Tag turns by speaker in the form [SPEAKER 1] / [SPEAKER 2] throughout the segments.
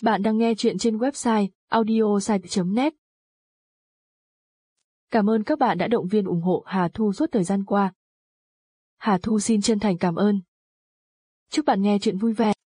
[SPEAKER 1] Bạn đang nghe chuyện trên website audiosite.net. Cảm ơn các bạn đã động viên ủng hộ Hà Thu suốt thời gian qua. Hà Thu xin chân thành cảm ơn. Chúc bạn nghe chuyện vui vẻ.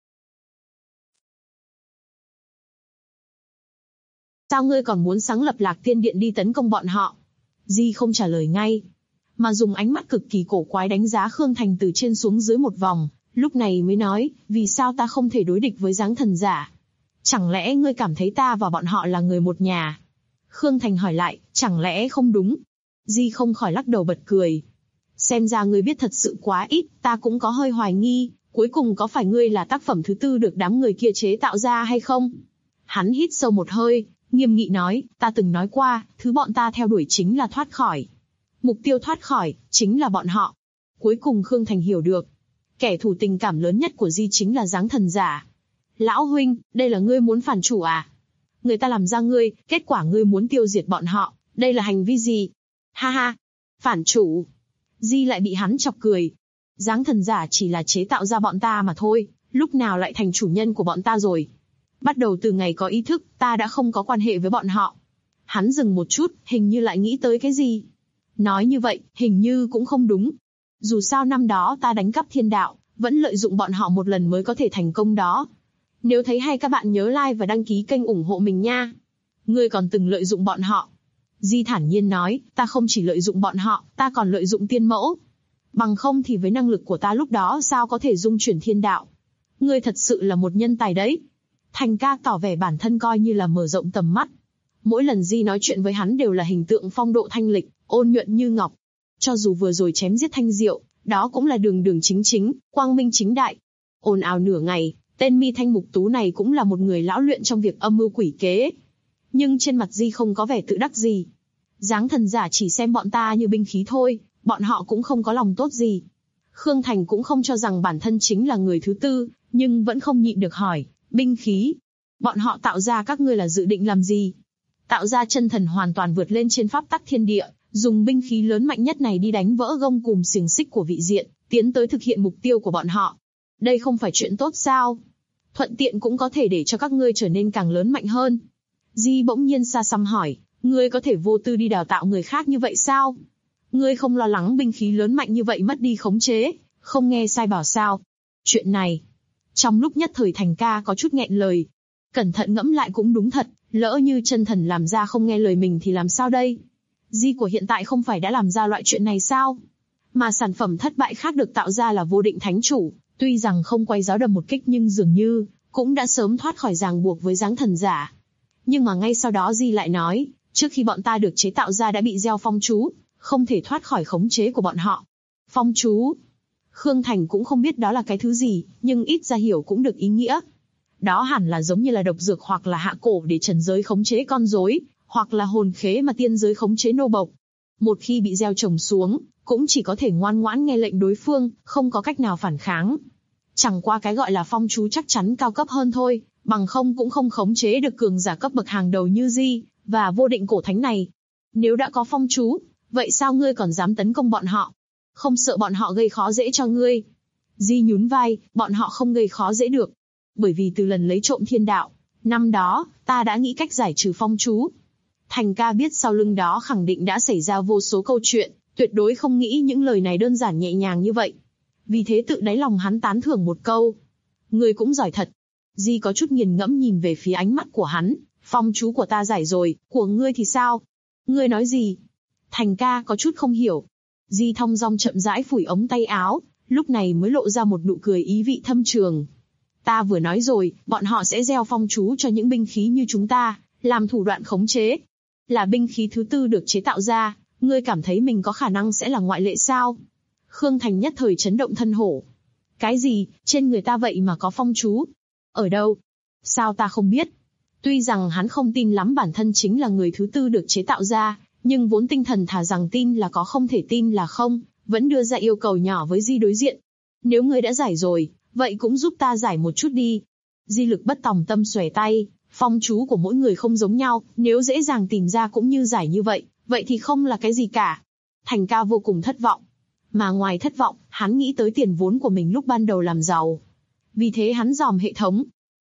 [SPEAKER 2] Sao ngươi còn muốn sáng lập Lạc Tiên Điện đi tấn công bọn họ? Di không trả lời ngay, mà dùng ánh mắt cực kỳ cổ quái đánh giá Khương Thành từ trên xuống dưới một vòng, lúc này mới nói, vì sao ta không thể đối địch với Giáng Thần Giả? Chẳng lẽ ngươi cảm thấy ta và bọn họ là người một nhà? Khương Thành hỏi lại, chẳng lẽ không đúng? Di không khỏi lắc đầu bật cười. Xem ra ngươi biết thật sự quá ít, ta cũng có hơi hoài nghi, cuối cùng có phải ngươi là tác phẩm thứ tư được đám người kia chế tạo ra hay không? Hắn hít sâu một hơi, nghiêm nghị nói, ta từng nói qua, thứ bọn ta theo đuổi chính là thoát khỏi. Mục tiêu thoát khỏi, chính là bọn họ. Cuối cùng Khương Thành hiểu được, kẻ thù tình cảm lớn nhất của Di chính là Giáng Thần Giả. Lão huynh, đây là ngươi muốn phản chủ à? Người ta làm ra ngươi, kết quả ngươi muốn tiêu diệt bọn họ, đây là hành vi gì? Ha ha, phản chủ. Di lại bị hắn chọc cười. Giáng Thần Giả chỉ là chế tạo ra bọn ta mà thôi, lúc nào lại thành chủ nhân của bọn ta rồi? Bắt đầu từ ngày có ý thức, ta đã không có quan hệ với bọn họ. Hắn dừng một chút, hình như lại nghĩ tới cái gì. Nói như vậy, hình như cũng không đúng. Dù sao năm đó ta đánh cắp thiên đạo, vẫn lợi dụng bọn họ một lần mới có thể thành công đó. Nếu thấy hay các bạn nhớ like và đăng ký kênh ủng hộ mình nha. Ngươi còn từng lợi dụng bọn họ. Di thản nhiên nói, ta không chỉ lợi dụng bọn họ, ta còn lợi dụng tiên mẫu. Bằng không thì với năng lực của ta lúc đó sao có thể dung chuyển thiên đạo. Ngươi thật sự là một nhân tài đấy. Thành ca tỏ vẻ bản thân coi như là mở rộng tầm mắt. Mỗi lần Di nói chuyện với hắn đều là hình tượng phong độ thanh lịch, ôn nhuận như ngọc. Cho dù vừa rồi chém giết Thanh Diệu, đó cũng là đường đường chính chính, quang minh chính đại. Ồn ào nửa ngày, tên mi thanh mục tú này cũng là một người lão luyện trong việc âm mưu quỷ kế. Nhưng trên mặt Di không có vẻ tự đắc gì. Giáng Thần Giả chỉ xem bọn ta như binh khí thôi, bọn họ cũng không có lòng tốt gì. Khương Thành cũng không cho rằng bản thân chính là người thứ tư, nhưng vẫn không nhịn được hỏi, binh khí? Bọn họ tạo ra các ngươi là dự định làm gì? Tạo ra chân thần hoàn toàn vượt lên trên pháp tắc thiên địa, dùng binh khí lớn mạnh nhất này đi đánh vỡ gông cùm xiềng xích của vị diện, tiến tới thực hiện mục tiêu của bọn họ. Đây không phải chuyện tốt sao? Thuận tiện cũng có thể để cho các ngươi trở nên càng lớn mạnh hơn. Di bỗng nhiên xa xăm hỏi, ngươi có thể vô tư đi đào tạo người khác như vậy sao? Ngươi không lo lắng binh khí lớn mạnh như vậy mất đi khống chế, không nghe sai bảo sao? Chuyện này, trong lúc nhất thời Thành ca có chút nghẹn lời. Cẩn thận ngẫm lại cũng đúng thật, lỡ như chân thần làm ra không nghe lời mình thì làm sao đây? Di của hiện tại không phải đã làm ra loại chuyện này sao? Mà sản phẩm thất bại khác được tạo ra là Vô Định Thánh Chủ, tuy rằng không quay giáo đầm một kích nhưng dường như cũng đã sớm thoát khỏi ràng buộc với Giáng Thần Giả. Nhưng mà ngay sau đó Di lại nói, trước khi bọn ta được chế tạo ra đã bị gieo phong chú, không thể thoát khỏi khống chế của bọn họ. Phong chú? Khương Thành cũng không biết đó là cái thứ gì, nhưng ít ra hiểu cũng được ý nghĩa. Đó hẳn là giống như là độc dược hoặc là hạ cổ để trần giới khống chế con rối, hoặc là hồn khế mà tiên giới khống chế nô bộc. Một khi bị gieo trồng xuống, cũng chỉ có thể ngoan ngoãn nghe lệnh đối phương, không có cách nào phản kháng. Chẳng qua cái gọi là phong chú chắc chắn cao cấp hơn thôi, bằng không cũng không khống chế được cường giả cấp bậc hàng đầu như Di và Vô Định Cổ Thánh này. Nếu đã có phong chú, vậy sao ngươi còn dám tấn công bọn họ? Không sợ bọn họ gây khó dễ cho ngươi? Di nhún vai, bọn họ không gây khó dễ được. Bởi vì từ lần lấy trộm thiên đạo, năm đó, ta đã nghĩ cách giải trừ phong chú. Thành ca biết sau lưng đó khẳng định đã xảy ra vô số câu chuyện, tuyệt đối không nghĩ những lời này đơn giản nhẹ nhàng như vậy. Vì thế tự đáy lòng hắn tán thưởng một câu. Ngươi cũng giỏi thật. Di có chút nghiền ngẫm nhìn về phía ánh mắt của hắn, phong chú của ta giải rồi, của ngươi thì sao? Ngươi nói gì? Thành ca có chút không hiểu. Di thong dong chậm rãi phủi ống tay áo, lúc này mới lộ ra một nụ cười ý vị thâm trường. Ta vừa nói rồi, bọn họ sẽ gieo phong chú cho những binh khí như chúng ta, làm thủ đoạn khống chế. Là binh khí thứ tư được chế tạo ra, ngươi cảm thấy mình có khả năng sẽ là ngoại lệ sao? Khương Thành nhất thời chấn động thân hổ. Cái gì, trên người ta vậy mà có phong chú? Ở đâu? Sao ta không biết? Tuy rằng hắn không tin lắm bản thân chính là người thứ tư được chế tạo ra, nhưng vốn tinh thần thà rằng tin là có không thể tin là không, vẫn đưa ra yêu cầu nhỏ với Di đối diện. Nếu ngươi đã giải rồi, vậy cũng giúp ta giải một chút đi. Di Lực bất tòng tâm xòe tay, phong chú của mỗi người không giống nhau, nếu dễ dàng tìm ra cũng như giải như vậy, vậy thì không là cái gì cả. Thành ca vô cùng thất vọng. Mà ngoài thất vọng, hắn nghĩ tới tiền vốn của mình lúc ban đầu làm giàu. Vì thế hắn dòm hệ thống.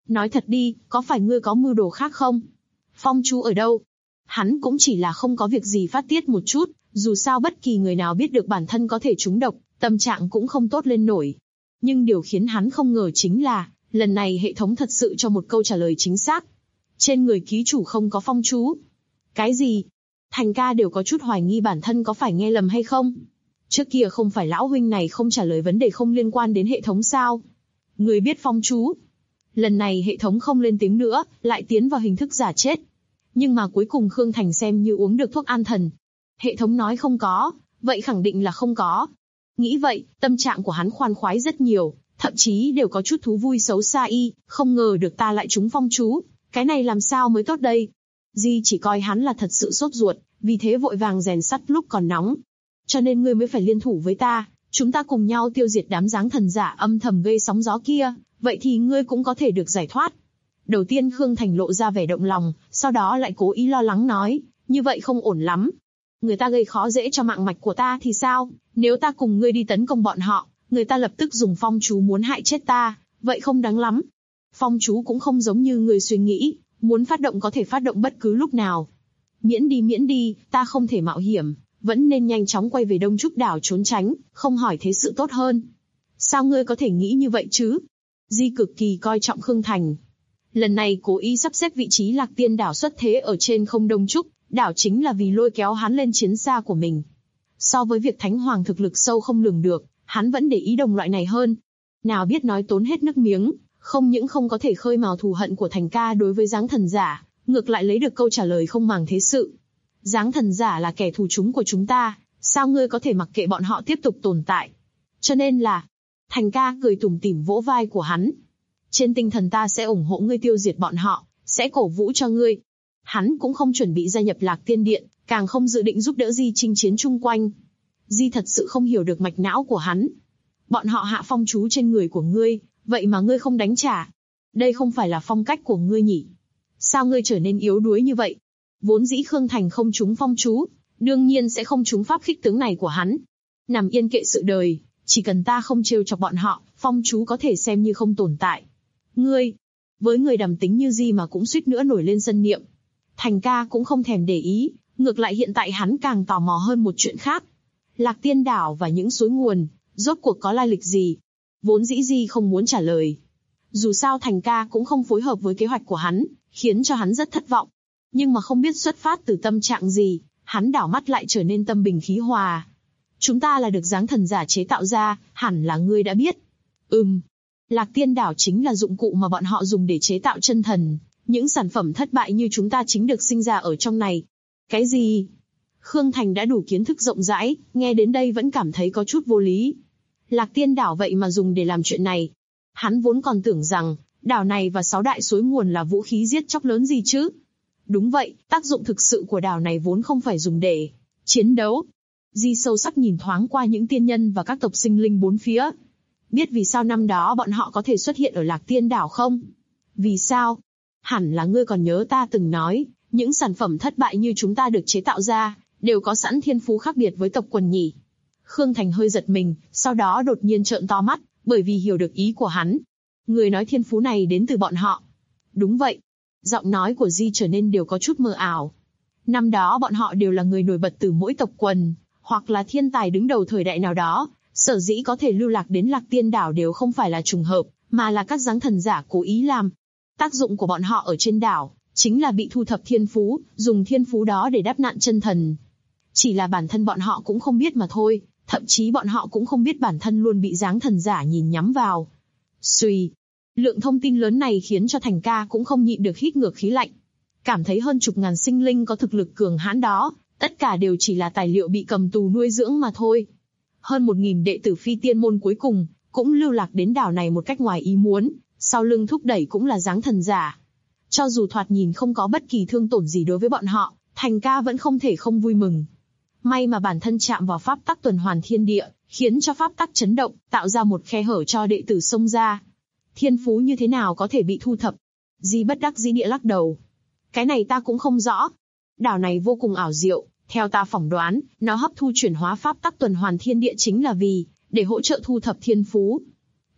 [SPEAKER 2] Nói thật đi, có phải ngươi có mưu đồ khác không? Phong chú ở đâu? Hắn cũng chỉ là không có việc gì phát tiết một chút, dù sao bất kỳ người nào biết được bản thân có thể trúng độc, tâm trạng cũng không tốt lên nổi. Nhưng điều khiến hắn không ngờ chính là, lần này hệ thống thật sự cho một câu trả lời chính xác. Trên người ký chủ không có phong chú. Cái gì? Thành ca đều có chút hoài nghi bản thân có phải nghe lầm hay không. Trước kia không phải lão huynh này không trả lời vấn đề không liên quan đến hệ thống sao? Người biết phong chú. Lần này hệ thống không lên tiếng nữa, lại tiến vào hình thức giả chết. Nhưng mà cuối cùng Khương Thành xem như uống được thuốc an thần. Hệ thống nói không có, vậy khẳng định là không có. Nghĩ vậy, tâm trạng của hắn khoan khoái rất nhiều, thậm chí đều có chút thú vui xấu xa không ngờ được ta lại trúng phong chú, cái này làm sao mới tốt đây. Di chỉ coi hắn là thật sự sốt ruột, vì thế vội vàng rèn sắt lúc còn nóng. Cho nên ngươi mới phải liên thủ với ta, chúng ta cùng nhau tiêu diệt đám dáng thần giả âm thầm gây sóng gió kia, vậy thì ngươi cũng có thể được giải thoát. Đầu tiên Khương Thành lộ ra vẻ động lòng, sau đó lại cố ý lo lắng nói, như vậy không ổn lắm. Người ta gây khó dễ cho mạng mạch của ta thì sao, nếu ta cùng ngươi đi tấn công bọn họ, người ta lập tức dùng phong chú muốn hại chết ta, vậy không đáng lắm. Phong chú cũng không giống như người suy nghĩ, muốn phát động có thể phát động bất cứ lúc nào. Miễn đi, ta không thể mạo hiểm, vẫn nên nhanh chóng quay về Đông Trúc đảo trốn tránh, không hỏi thế sự tốt hơn. Sao ngươi có thể nghĩ như vậy chứ? Di cực kỳ coi trọng Khương Thành. Lần này cố ý sắp xếp vị trí Lạc Tiên đảo xuất thế ở trên không Đông Trúc đảo chính là vì lôi kéo hắn lên chiến xa của mình. So với việc Thánh Hoàng thực lực sâu không lường được, hắn vẫn để ý đồng loại này hơn. Nào biết nói tốn hết nước miếng, không những không có thể khơi mào thù hận của Thành ca đối với dáng thần giả, ngược lại lấy được câu trả lời không màng thế sự. Dáng thần giả là kẻ thù chúng của chúng ta, sao ngươi có thể mặc kệ bọn họ tiếp tục tồn tại? Cho nên là, Thành ca cười tủm tỉm vỗ vai của hắn. Trên tinh thần ta sẽ ủng hộ ngươi tiêu diệt bọn họ, sẽ cổ vũ cho ngươi. Hắn cũng không chuẩn bị gia nhập Lạc Tiên Điện, càng không dự định giúp đỡ Di chinh chiến chung quanh. Di thật sự không hiểu được mạch não của hắn. Bọn họ hạ phong chú trên người của ngươi, vậy mà ngươi không đánh trả. Đây không phải là phong cách của ngươi nhỉ? Sao ngươi trở nên yếu đuối như vậy? Vốn dĩ Khương Thành không trúng phong chú, đương nhiên sẽ không trúng pháp khích tướng này của hắn. Nằm yên kệ sự đời, chỉ cần ta không trêu chọc bọn họ, phong chú có thể xem như không tồn tại. Ngươi, với người đàm tính như Di mà cũng suýt nữa nổi lên sân niệm. Thành ca cũng không thèm để ý, ngược lại hiện tại hắn càng tò mò hơn một chuyện khác. Lạc Tiên đảo và những suối nguồn, rốt cuộc có lai lịch gì? Vốn dĩ Di không muốn trả lời. Dù sao Thành ca cũng không phối hợp với kế hoạch của hắn, khiến cho hắn rất thất vọng. Nhưng mà không biết xuất phát từ tâm trạng gì, hắn đảo mắt lại trở nên tâm bình khí hòa. Chúng ta là được dáng thần giả chế tạo ra, hẳn là ngươi đã biết. Lạc Tiên đảo chính là dụng cụ mà bọn họ dùng để chế tạo chân thần. Những sản phẩm thất bại như chúng ta chính được sinh ra ở trong này. Cái gì? Khương Thành đã đủ kiến thức rộng rãi, nghe đến đây vẫn cảm thấy có chút vô lý. Lạc Tiên đảo vậy mà dùng để làm chuyện này. Hắn vốn còn tưởng rằng, đảo này và 6 đại suối nguồn là vũ khí giết chóc lớn gì chứ. Đúng vậy, tác dụng thực sự của đảo này vốn không phải dùng để chiến đấu. Di sâu sắc nhìn thoáng qua những tiên nhân và các tộc sinh linh bốn phía. Biết vì sao năm đó bọn họ có thể xuất hiện ở Lạc Tiên đảo không? Vì sao? Hẳn là ngươi còn nhớ ta từng nói, những sản phẩm thất bại như chúng ta được chế tạo ra, đều có sẵn thiên phú khác biệt với tộc quần nhỉ. Khương Thành hơi giật mình, sau đó đột nhiên trợn to mắt, bởi vì hiểu được ý của hắn. Người nói thiên phú này đến từ bọn họ. Đúng vậy. Giọng nói của Di trở nên đều có chút mơ ảo. Năm đó bọn họ đều là người nổi bật từ mỗi tộc quần, hoặc là thiên tài đứng đầu thời đại nào đó, sở dĩ có thể lưu lạc đến Lạc Tiên đảo đều không phải là trùng hợp, mà là các dáng thần giả cố ý làm. Tác dụng của bọn họ ở trên đảo, chính là bị thu thập thiên phú, dùng thiên phú đó để đáp nạn chân thần. Chỉ là bản thân bọn họ cũng không biết mà thôi, thậm chí bọn họ cũng không biết bản thân luôn bị dáng thần giả nhìn nhắm vào. Suy, lượng thông tin lớn này khiến cho Thành ca cũng không nhịn được hít ngược khí lạnh. Cảm thấy hơn chục ngàn sinh linh có thực lực cường hãn đó, tất cả đều chỉ là tài liệu bị cầm tù nuôi dưỡng mà thôi. Hơn 1000 đệ tử phi tiên môn cuối cùng, cũng lưu lạc đến đảo này một cách ngoài ý muốn, sau lưng thúc đẩy cũng là dáng thần giả. Cho dù thoạt nhìn không có bất kỳ thương tổn gì đối với bọn họ, Thành ca vẫn không thể không vui mừng. May mà bản thân chạm vào pháp tắc tuần hoàn thiên địa, khiến cho pháp tắc chấn động, tạo ra một khe hở cho đệ tử xông ra. Thiên phú như thế nào có thể bị thu thập? Di bất đắc dĩ địa lắc đầu. Cái này ta cũng không rõ. Đảo này vô cùng ảo diệu, theo ta phỏng đoán, nó hấp thu chuyển hóa pháp tắc tuần hoàn thiên địa chính là vì để hỗ trợ thu thập thiên phú.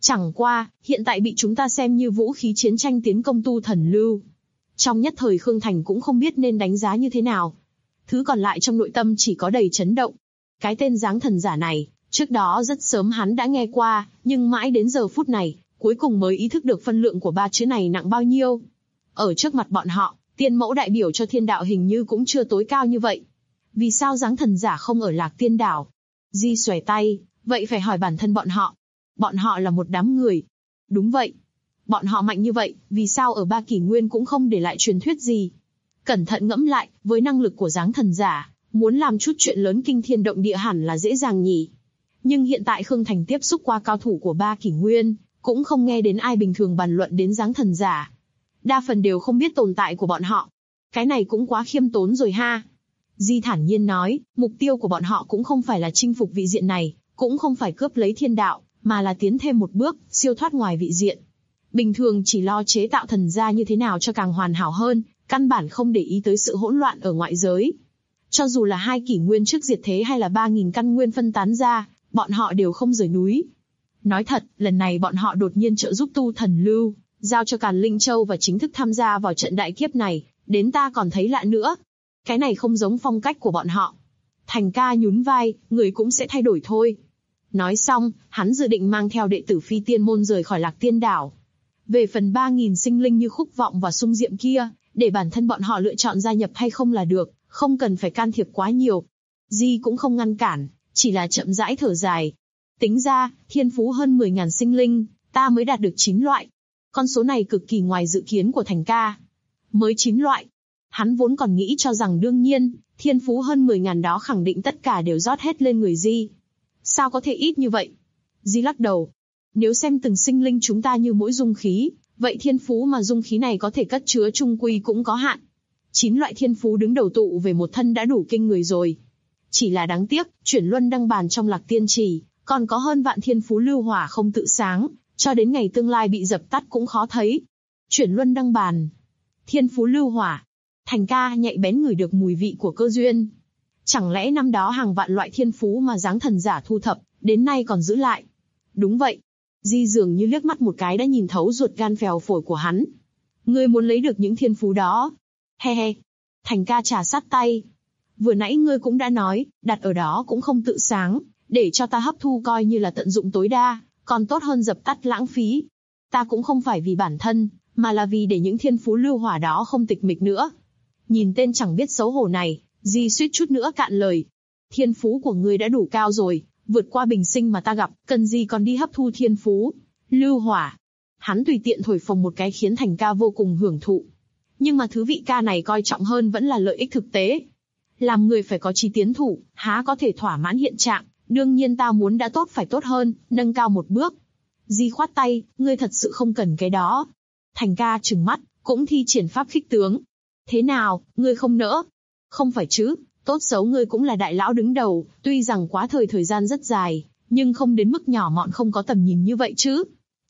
[SPEAKER 2] Chẳng qua, hiện tại bị chúng ta xem như vũ khí chiến tranh tiến công tu thần lưu. Trong nhất thời Khương Thành cũng không biết nên đánh giá như thế nào. Thứ còn lại trong nội tâm chỉ có đầy chấn động. Cái tên Giáng Thần Giả này, trước đó rất sớm hắn đã nghe qua, nhưng mãi đến giờ phút này, cuối cùng mới ý thức được phân lượng của ba chữ này nặng bao nhiêu. Ở trước mặt bọn họ, tiên mẫu đại biểu cho thiên đạo hình như cũng chưa tối cao như vậy. Vì sao Giáng Thần Giả không ở Lạc Tiên Đảo? Di xòe tay, vậy phải hỏi bản thân bọn họ. Bọn họ là một đám người. Đúng vậy. Bọn họ mạnh như vậy, vì sao ở Ba Kỷ Nguyên cũng không để lại truyền thuyết gì? Cẩn thận ngẫm lại, với năng lực của Giáng Thần Giả, muốn làm chút chuyện lớn kinh thiên động địa hẳn là dễ dàng nhỉ. Nhưng hiện tại Khương Thành tiếp xúc qua cao thủ của Ba Kỷ Nguyên, cũng không nghe đến ai bình thường bàn luận đến Giáng Thần Giả. Đa phần đều không biết tồn tại của bọn họ. Cái này cũng quá khiêm tốn rồi ha. Di thản nhiên nói, mục tiêu của bọn họ cũng không phải là chinh phục vị diện này, cũng không phải cướp lấy thiên đạo, mà là tiến thêm một bước, siêu thoát ngoài vị diện. Bình thường chỉ lo chế tạo thần gia như thế nào cho càng hoàn hảo hơn, căn bản không để ý tới sự hỗn loạn ở ngoại giới. Cho dù là 2 kỷ nguyên trước diệt thế hay là 3.000 căn nguyên phân tán ra, bọn họ đều không rời núi. Nói thật, lần này bọn họ đột nhiên trợ giúp tu thần lưu, giao cho Càn Linh Châu và chính thức tham gia vào trận đại kiếp này, đến ta còn thấy lạ nữa. Cái này không giống phong cách của bọn họ. Thành ca nhún vai, người cũng sẽ thay đổi thôi. Nói xong, hắn dự định mang theo đệ tử Phi Tiên môn rời khỏi Lạc Tiên Đảo. Về phần 3.000 sinh linh như Khúc Vọng và Sung Diệm kia, để bản thân bọn họ lựa chọn gia nhập hay không là được, không cần phải can thiệp quá nhiều. Di cũng không ngăn cản, chỉ là chậm rãi thở dài. Tính ra, thiên phú hơn 10.000 sinh linh, ta mới đạt được 9 loại. Con số này cực kỳ ngoài dự kiến của Thành ca. Mới 9 loại. Hắn vốn còn nghĩ cho rằng đương nhiên, thiên phú hơn 10.000 đó khẳng định tất cả đều rót hết lên người Di. Sao có thể ít như vậy? Di lắc đầu. Nếu xem từng sinh linh chúng ta như mỗi dung khí, vậy thiên phú mà dung khí này có thể cất chứa chung quy cũng có hạn. 9 loại thiên phú đứng đầu tụ về một thân đã đủ kinh người rồi. Chỉ là đáng tiếc, chuyển luân đăng bàn trong Lạc Tiên Trì, còn có hơn vạn thiên phú lưu hỏa không tự sáng, cho đến ngày tương lai bị dập tắt cũng khó thấy. Chuyển luân đăng bàn, thiên phú lưu hỏa. Thành ca nhạy bén ngửi được mùi vị của cơ duyên. Chẳng lẽ năm đó hàng vạn loại thiên phú mà Giáng Thần Giả thu thập, đến nay còn giữ lại? Đúng vậy. Di dường như liếc mắt một cái đã nhìn thấu ruột gan phèo phổi của hắn. Ngươi muốn lấy được những thiên phú đó? He he. Thành ca trà sát tay. Vừa nãy ngươi cũng đã nói, đặt ở đó cũng không tự sáng, để cho ta hấp thu coi như là tận dụng tối đa, còn tốt hơn dập tắt lãng phí. Ta cũng không phải vì bản thân, mà là vì để những thiên phú lưu hỏa đó không tịch mịch nữa. Nhìn tên chẳng biết xấu hổ này, Di suýt chút nữa cạn lời. Thiên phú của ngươi đã đủ cao rồi, vượt qua bình sinh mà ta gặp, cần gì còn đi hấp thu thiên phú lưu hỏa. Hắn tùy tiện thổi phồng một cái khiến Thành ca vô cùng hưởng thụ. Nhưng mà thứ vị ca này coi trọng hơn vẫn là lợi ích thực tế. Làm người phải có chí tiến thủ, há có thể thỏa mãn hiện trạng, đương nhiên ta muốn đã tốt phải tốt hơn, nâng cao một bước. Di khoát tay, ngươi thật sự không cần cái đó. Thành ca trừng mắt, cũng thi triển pháp khích tướng. Thế nào, ngươi không nỡ? Không phải chứ, tốt xấu ngươi cũng là đại lão đứng đầu, tuy rằng thời gian rất dài, nhưng không đến mức nhỏ mọn không có tầm nhìn như vậy chứ.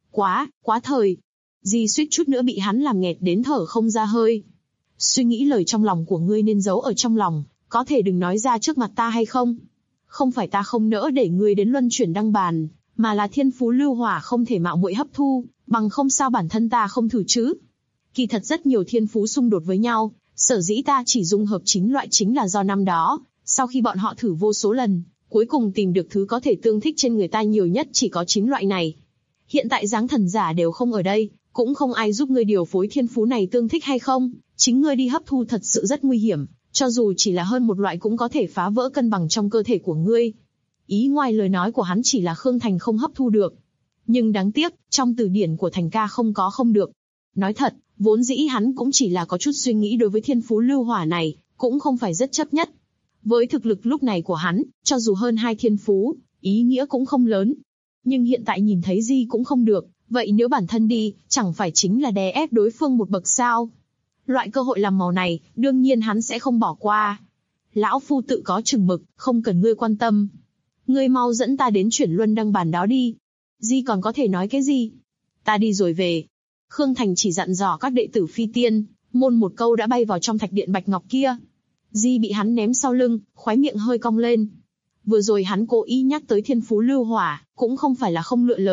[SPEAKER 2] Quá thời. Di suýt chút nữa bị hắn làm nghẹt đến thở không ra hơi. Suy nghĩ lời trong lòng của ngươi nên giấu ở trong lòng, có thể đừng nói ra trước mặt ta hay không? Không phải ta không nỡ để ngươi đến luân chuyển đăng bàn, mà là thiên phú lưu hỏa không thể mạo muội hấp thu, bằng không sao bản thân ta không thử chứ. Kỳ thật rất nhiều thiên phú xung đột với nhau, sở dĩ ta chỉ dung hợp 9 loại chính là do năm đó, sau khi bọn họ thử vô số lần, cuối cùng tìm được thứ có thể tương thích trên người ta nhiều nhất chỉ có 9 loại này. Hiện tại Giáng Thần Giả đều không ở đây, cũng không ai giúp ngươi điều phối thiên phú này tương thích hay không, chính ngươi đi hấp thu thật sự rất nguy hiểm, cho dù chỉ là hơn một loại cũng có thể phá vỡ cân bằng trong cơ thể của ngươi. Ý ngoài lời nói của hắn chỉ là Khương Thành không hấp thu được. Nhưng đáng tiếc, trong từ điển của Thành ca không có không được. Nói thật, vốn dĩ hắn cũng chỉ là có chút suy nghĩ đối với thiên phú lưu hỏa này, cũng không phải rất chấp nhất. Với thực lực lúc này của hắn, cho dù hơn 2 thiên phú, ý nghĩa cũng không lớn. Nhưng hiện tại nhìn thấy Di cũng không được, vậy nếu bản thân đi, chẳng phải chính là đè ép đối phương một bậc sao? Loại cơ hội làm màu này, đương nhiên hắn sẽ không bỏ qua. Lão phu tự có chừng mực, không cần ngươi quan tâm. Ngươi mau dẫn ta đến chuyển luân đăng bàn đó đi. Di còn có thể nói cái gì? Ta đi rồi về. Khương Thành chỉ dặn dò các đệ tử Phi Tiên môn một câu đã bay vào trong thạch điện bạch ngọc kia. Di bị hắn ném sau lưng, khóe miệng hơi cong lên. Vừa rồi hắn cố ý nhắc tới thiên phú lưu hỏa, cũng không phải là không lựa lời,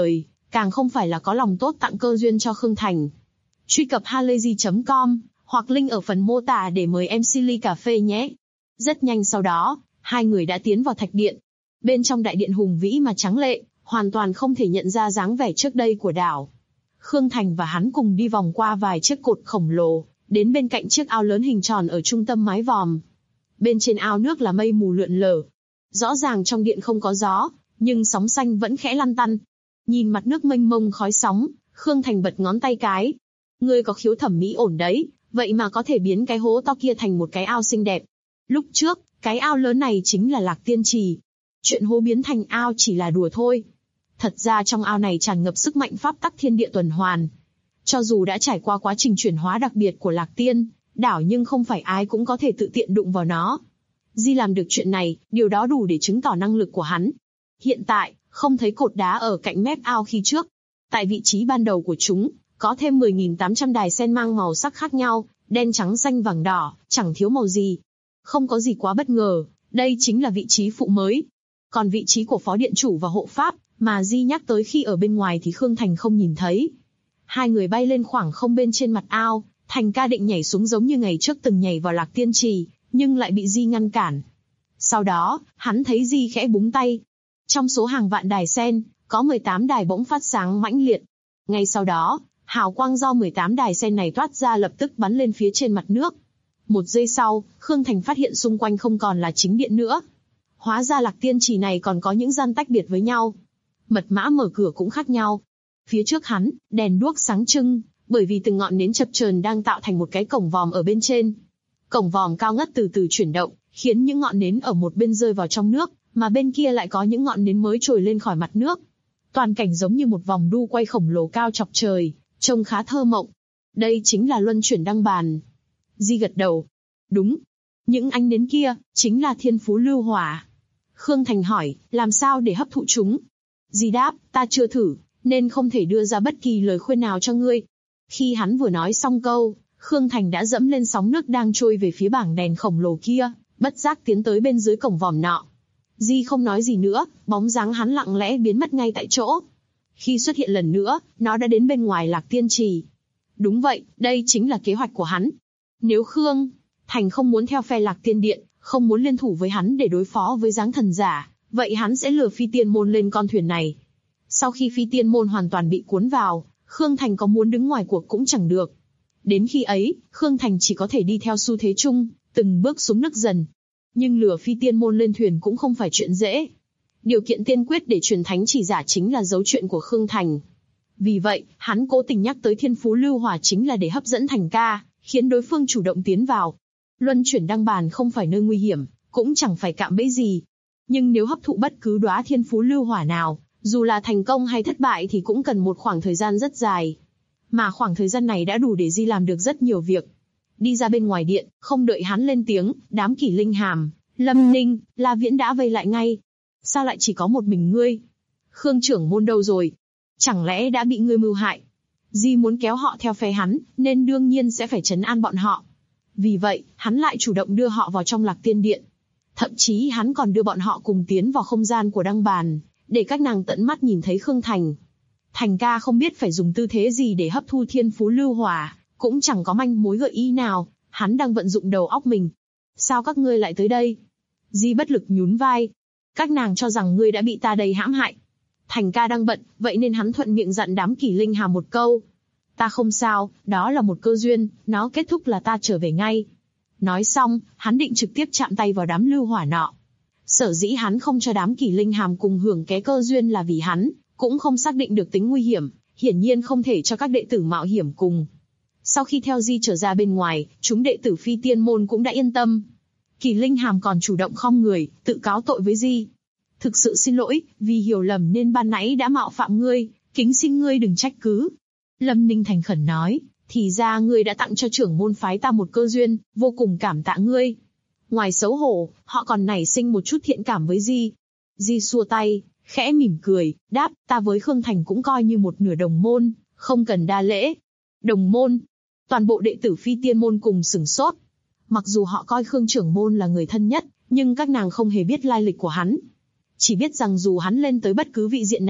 [SPEAKER 2] càng không phải là có lòng tốt tặng cơ duyên cho Khương Thành. Truy cập halayzi.com hoặc link ở phần mô tả để mời MC ly cà phê nhé. Rất nhanh sau đó, hai người đã tiến vào thạch điện. Bên trong đại điện hùng vĩ mà trắng lệ, hoàn toàn không thể nhận ra dáng vẻ trước đây của đảo. Khương Thành và hắn cùng đi vòng qua vài chiếc cột khổng lồ, đến bên cạnh chiếc ao lớn hình tròn ở trung tâm mái vòm. Bên trên ao nước là mây mù lượn lờ. Rõ ràng trong điện không có gió, nhưng sóng xanh vẫn khẽ lăn tăn. Nhìn mặt nước mênh mông khói sóng, Khương Thành bật ngón tay cái. Ngươi có khiếu thẩm mỹ ổn đấy, vậy mà có thể biến cái hố to kia thành một cái ao xinh đẹp. Lúc trước, cái ao lớn này chính là Lạc Tiên Trì. Chuyện hố biến thành ao chỉ là đùa thôi. Thật ra trong ao này tràn ngập sức mạnh pháp tắc thiên địa tuần hoàn. Cho dù đã trải qua quá trình chuyển hóa đặc biệt của Lạc Tiên đảo nhưng không phải ai cũng có thể tự tiện đụng vào nó. Di làm được chuyện này, điều đó đủ để chứng tỏ năng lực của hắn. Hiện tại, không thấy cột đá ở cạnh mép ao khi trước. Tại vị trí ban đầu của chúng, có thêm 10.800 đài sen mang màu sắc khác nhau, đen trắng xanh vàng đỏ, chẳng thiếu màu gì. Không có gì quá bất ngờ, đây chính là vị trí phụ mới. Còn vị trí của phó điện chủ và hộ pháp, mà Di nhắc tới khi ở bên ngoài thì Khương Thành không nhìn thấy. Hai người bay lên khoảng không bên trên mặt ao, Thành ca định nhảy xuống giống như ngày trước từng nhảy vào Lạc Tiên Trì, nhưng lại bị Di ngăn cản. Sau đó, hắn thấy Di khẽ búng tay. Trong số hàng vạn đài sen, có 18 đài bỗng phát sáng mãnh liệt. Ngay sau đó, hào quang do 18 đài sen này toát ra lập tức bắn lên phía trên mặt nước. Một giây sau, Khương Thành phát hiện xung quanh không còn là chính điện nữa. Hóa ra Lạc Tiên Trì này còn có những gian tách biệt với nhau. Mật mã mở cửa cũng khác nhau. Phía trước hắn, đèn đuốc sáng trưng, bởi vì từng ngọn nến chập chờn đang tạo thành một cái cổng vòm ở bên trên. Cổng vòm cao ngất từ từ chuyển động, khiến những ngọn nến ở một bên rơi vào trong nước, mà bên kia lại có những ngọn nến mới trồi lên khỏi mặt nước. Toàn cảnh giống như một vòng đu quay khổng lồ cao chọc trời, trông khá thơ mộng. Đây chính là luân chuyển đăng bàn. Di gật đầu. Đúng. Những ánh nến kia, chính là thiên phú lưu hỏa. Khương Thành hỏi, làm sao để hấp thụ chúng? Di đáp, ta chưa thử, nên không thể đưa ra bất kỳ lời khuyên nào cho ngươi. Khi hắn vừa nói xong câu, Khương Thành đã dẫm lên sóng nước đang trôi về phía bảng đèn khổng lồ kia, bất giác tiến tới bên dưới cổng vòm nọ. Di không nói gì nữa, bóng dáng hắn lặng lẽ biến mất ngay tại chỗ. Khi xuất hiện lần nữa, nó đã đến bên ngoài Lạc Tiên Trì. Đúng vậy, đây chính là kế hoạch của hắn. Nếu Khương Thành không muốn theo phe Lạc Tiên Điện, không muốn liên thủ với hắn để đối phó với giáng thần giả, vậy hắn sẽ lừa Phi Tiên Môn lên con thuyền này. Sau khi Phi Tiên Môn hoàn toàn bị cuốn vào, Khương Thành có muốn đứng ngoài cuộc cũng chẳng được. Đến khi ấy, Khương Thành chỉ có thể đi theo xu thế chung, từng bước xuống nước dần. Nhưng lừa Phi Tiên Môn lên thuyền cũng không phải chuyện dễ. Điều kiện tiên quyết để truyền thánh chỉ giả chính là giấu chuyện của Khương Thành. Vì vậy, hắn cố tình nhắc tới thiên phú lưu hỏa chính là để hấp dẫn Thành ca, khiến đối phương chủ động tiến vào. Luân chuyển đăng bàn không phải nơi nguy hiểm, cũng chẳng phải cạm bẫy gì. Nhưng nếu hấp thụ bất cứ đóa thiên phú lưu hỏa nào, dù là thành công hay thất bại thì cũng cần một khoảng thời gian rất dài. Mà khoảng thời gian này đã đủ để Di làm được rất nhiều việc. Đi ra bên ngoài điện, không đợi hắn lên tiếng, đám Kỷ Linh Hàm, Lâm Ninh, La Viễn đã vây lại ngay. Sao lại chỉ có một mình ngươi? Khương trưởng môn đâu rồi? Chẳng lẽ đã bị ngươi mưu hại? Di muốn kéo họ theo phe hắn, nên đương nhiên sẽ phải trấn an bọn họ. Vì vậy, hắn lại chủ động đưa họ vào trong Lạc Tiên Điện. Thậm chí hắn còn đưa bọn họ cùng tiến vào không gian của đăng bàn, để các nàng tận mắt nhìn thấy Khương Thành. Thành ca không biết phải dùng tư thế gì để hấp thu thiên phú lưu hỏa, cũng chẳng có manh mối gợi ý nào, hắn đang vận dụng đầu óc mình. Sao các ngươi lại tới đây? Di bất lực nhún vai. Các nàng cho rằng ngươi đã bị ta đây hãm hại. Thành ca đang bận, vậy nên hắn thuận miệng dặn đám Kỷ Linh Hàm một câu. Ta không sao, đó là một cơ duyên, nó kết thúc là ta trở về ngay. Nói xong, hắn định trực tiếp chạm tay vào đám lưu hỏa nọ. Sở dĩ hắn không cho đám Kỷ Linh Hàm cùng hưởng cái cơ duyên là vì hắn cũng không xác định được tính nguy hiểm, hiển nhiên không thể cho các đệ tử mạo hiểm cùng. Sau khi theo Di trở ra bên ngoài, chúng đệ tử Phi Tiên Môn cũng đã yên tâm. Kỷ Linh Hàm còn chủ động khom người, tự cáo tội với Di. Thực sự xin lỗi, vì hiểu lầm nên ban nãy đã mạo phạm ngươi, kính xin ngươi đừng trách cứ. Lâm Ninh thành khẩn nói, thì ra ngươi đã tặng cho trưởng môn phái ta một cơ duyên, vô cùng cảm tạ ngươi. Ngoài xấu hổ, họ còn nảy sinh một chút thiện cảm với Di. Di xua tay, khẽ mỉm cười, đáp, ta với Khương Thành cũng coi như một nửa đồng môn, không cần đa lễ. Đồng môn? Toàn bộ đệ tử Phi Tiên Môn cùng sửng sốt. Mặc dù họ coi Khương trưởng môn là người thân nhất, nhưng các nàng không hề biết lai lịch của hắn. Chỉ biết rằng dù hắn lên tới bất cứ vị diện nào,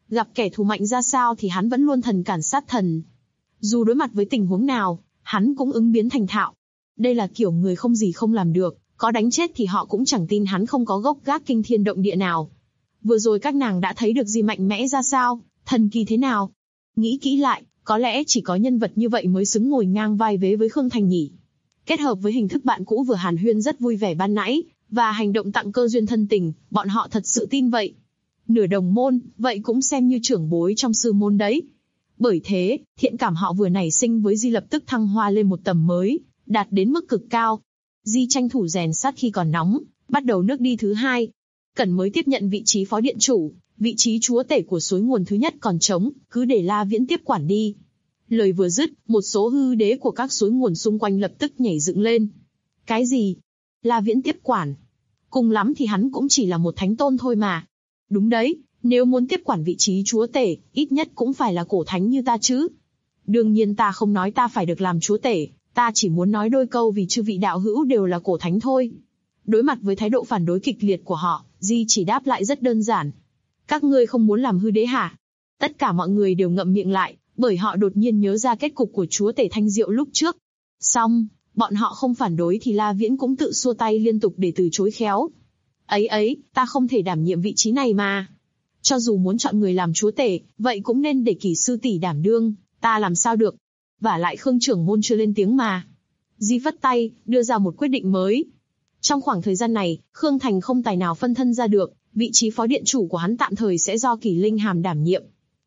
[SPEAKER 2] Gặp kẻ thù mạnh ra sao thì hắn vẫn luôn thần cản sát thần. Dù đối mặt với tình huống nào, hắn cũng ứng biến thành thạo. Đây là kiểu người không gì không làm được, có đánh chết thì họ cũng chẳng tin hắn không có gốc gác kinh thiên động địa nào. Vừa rồi các nàng đã thấy được Di mạnh mẽ ra sao, thần kỳ thế nào. Nghĩ kỹ lại, có lẽ chỉ có nhân vật như vậy mới xứng ngồi ngang vai vế với Khương Thành nhỉ. Kết hợp với hình thức bạn cũ vừa hàn huyên rất vui vẻ ban nãy, và hành động tặng cơ duyên thân tình, bọn họ thật sự tin vậy. Nửa đồng môn, vậy cũng xem như trưởng bối trong sư môn đấy. Bởi thế, thiện cảm họ vừa nảy sinh với Di lập tức thăng hoa lên một tầm mới, đạt đến mức cực cao. Di tranh thủ rèn sắt khi còn nóng, bắt đầu nước đi thứ hai. Cẩn mới tiếp nhận vị trí phó điện chủ, vị trí chúa tể của suối nguồn thứ nhất còn trống, cứ để La Viễn tiếp quản đi. Lời vừa dứt, một số hư đế của các suối nguồn xung quanh lập tức nhảy dựng lên. Cái gì? La Viễn tiếp quản? Cùng lắm thì hắn cũng chỉ là một thánh tôn thôi mà. Đúng đấy, nếu muốn tiếp quản vị trí chúa tể, ít nhất cũng phải là cổ thánh như ta chứ. Đương nhiên ta không nói ta phải được làm chúa tể, ta chỉ muốn nói đôi câu vì chư vị đạo hữu đều là cổ thánh thôi. Đối mặt với thái độ phản đối kịch liệt của họ, Di chỉ đáp lại rất đơn giản. Các ngươi không muốn làm hư đế hả? Tất cả mọi người đều ngậm miệng lại, bởi họ đột nhiên nhớ ra kết cục của chúa tể Thanh Diệu lúc trước. Xong, bọn họ không phản đối thì La Viễn cũng tự xua tay liên tục để từ chối khéo. Ấy, ta không thể đảm nhiệm vị trí này mà. Cho dù muốn chọn người làm chúa tể, vậy cũng nên để Kỷ sư tỷ đảm đương, ta làm sao được. Vả lại Khương trưởng môn chưa lên tiếng mà. Di vất tay, đưa ra một quyết định mới. Trong khoảng thời gian này, Khương Thành không tài nào phân thân ra được, vị trí phó điện chủ của hắn tạm thời sẽ do Kỷ Linh Hàm đảm nhiệm.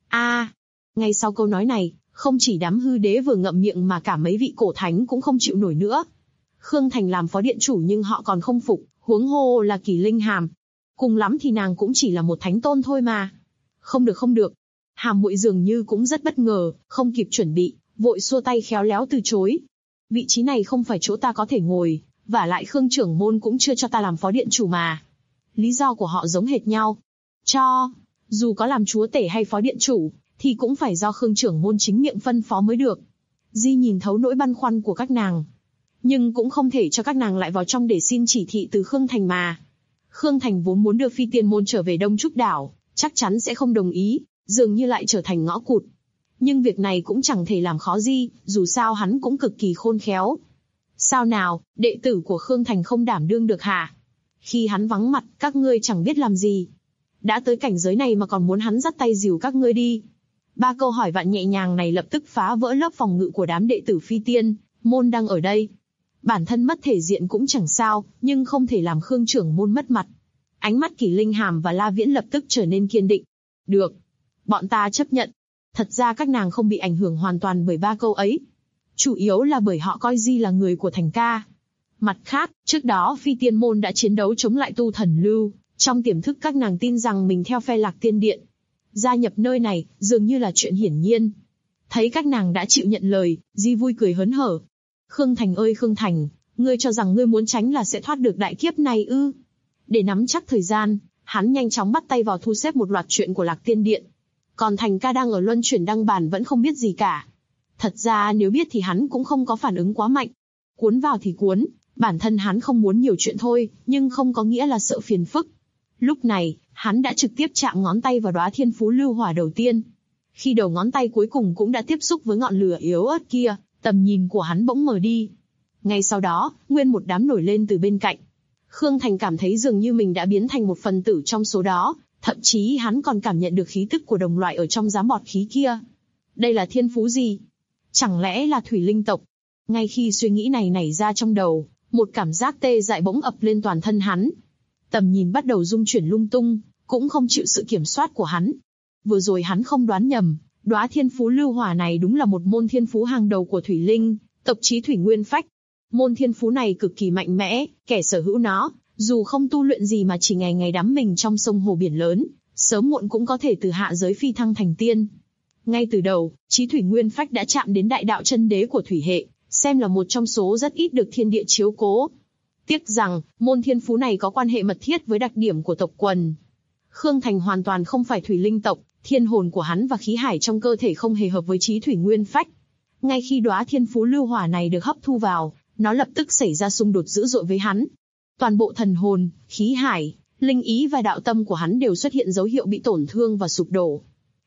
[SPEAKER 2] Ngay sau câu nói này, không chỉ đám hư đế vừa ngậm miệng mà cả mấy vị cổ thánh cũng không chịu nổi nữa. Khương Thành làm phó điện chủ nhưng họ còn không phục, huống hồ là Kỷ Linh Hàm. Cùng lắm thì nàng cũng chỉ là một thánh tôn thôi mà. Không được. Hàm muội dường như cũng rất bất ngờ, không kịp chuẩn bị, vội xua tay khéo léo từ chối. Vị trí này không phải chỗ ta có thể ngồi, vả lại Khương trưởng môn cũng chưa cho ta làm phó điện chủ mà. Lý do của họ giống hệt nhau. Dù có làm chúa tể hay phó điện chủ, thì cũng phải do Khương trưởng môn chính miệng phân phó mới được. Di nhìn thấu nỗi băn khoăn của các nàng. Nhưng cũng không thể cho các nàng lại vào trong để xin chỉ thị từ Khương Thành mà. Khương Thành vốn muốn đưa Phi Tiên môn trở về Đông Trúc Đảo, chắc chắn sẽ không đồng ý, dường như lại trở thành ngõ cụt. Nhưng việc này cũng chẳng thể làm khó Di, dù sao hắn cũng cực kỳ khôn khéo. Sao nào, đệ tử của Khương Thành không đảm đương được hả? Khi hắn vắng mặt, các ngươi chẳng biết làm gì. Đã tới cảnh giới này mà còn muốn hắn dắt tay dìu các ngươi đi. 3 câu hỏi vặn nhẹ nhàng này lập tức phá vỡ lớp phòng ngự của đám đệ tử Phi Tiên môn đang ở đây. Bản thân mất thể diện cũng chẳng sao, nhưng không thể làm Khương trưởng môn mất mặt. Ánh mắt Kỷ Linh Hàm và La Viễn lập tức trở nên kiên định. Được, bọn ta chấp nhận. Thật ra các nàng không bị ảnh hưởng hoàn toàn bởi 3 câu ấy. Chủ yếu là bởi họ coi Di là người của Thành ca. Mặt khác, trước đó Phi Tiên môn đã chiến đấu chống lại Tu Thần Lưu, trong tiềm thức các nàng tin rằng mình theo phe Lạc Tiên Điện. Gia nhập nơi này, dường như là chuyện hiển nhiên. Thấy các nàng đã chịu nhận lời, Di vui cười hớn hở. Khương Thành ơi Khương Thành, ngươi cho rằng ngươi muốn tránh là sẽ thoát được đại kiếp này ư? Để nắm chắc thời gian, hắn nhanh chóng bắt tay vào thu xếp một loạt chuyện của Lạc Tiên Điện. Còn Thành ca đang ở luân chuyển đăng bản vẫn không biết gì cả. Thật ra nếu biết thì hắn cũng không có phản ứng quá mạnh. Cuốn vào thì cuốn, bản thân hắn không muốn nhiều chuyện thôi, nhưng không có nghĩa là sợ phiền phức. Lúc này, hắn đã trực tiếp chạm ngón tay vào đóa thiên phú lưu hỏa đầu tiên. Khi đầu ngón tay cuối cùng cũng đã tiếp xúc với ngọn lửa yếu ớt kia, tầm nhìn của hắn bỗng mờ đi. Ngay sau đó, nguyên một đám nổi lên từ bên cạnh. Khương Thành cảm thấy dường như mình đã biến thành một phần tử trong số đó, thậm chí hắn còn cảm nhận được khí tức của đồng loại ở trong giám bọt khí kia. Đây là thiên phú gì? Chẳng lẽ là thủy linh tộc? Ngay khi suy nghĩ này nảy ra trong đầu, một cảm giác tê dại bỗng ập lên toàn thân hắn. Tầm nhìn bắt đầu rung chuyển lung tung, cũng không chịu sự kiểm soát của hắn. Vừa rồi hắn không đoán nhầm, đóa thiên phú lưu hỏa này đúng là một môn thiên phú hàng đầu của thủy linh, tộc chí thủy nguyên phách. Môn thiên phú này cực kỳ mạnh mẽ, kẻ sở hữu nó, dù không tu luyện gì mà chỉ ngày ngày đắm mình trong sông hồ biển lớn, sớm muộn cũng có thể từ hạ giới phi thăng thành tiên. Ngay từ đầu, chí thủy nguyên phách đã chạm đến đại đạo chân đế của thủy hệ, xem là một trong số rất ít được thiên địa chiếu cố. Tiếc rằng, môn thiên phú này có quan hệ mật thiết với đặc điểm của tộc quần. Khương Thành hoàn toàn không phải thủy linh tộc, thiên hồn của hắn và khí hải trong cơ thể không hề hợp với chí thủy nguyên phách. Ngay khi đóa thiên phú lưu hỏa này được hấp thu vào, nó lập tức xảy ra xung đột dữ dội với hắn. Toàn bộ thần hồn, khí hải, linh ý và đạo tâm của hắn đều xuất hiện dấu hiệu bị tổn thương và sụp đổ.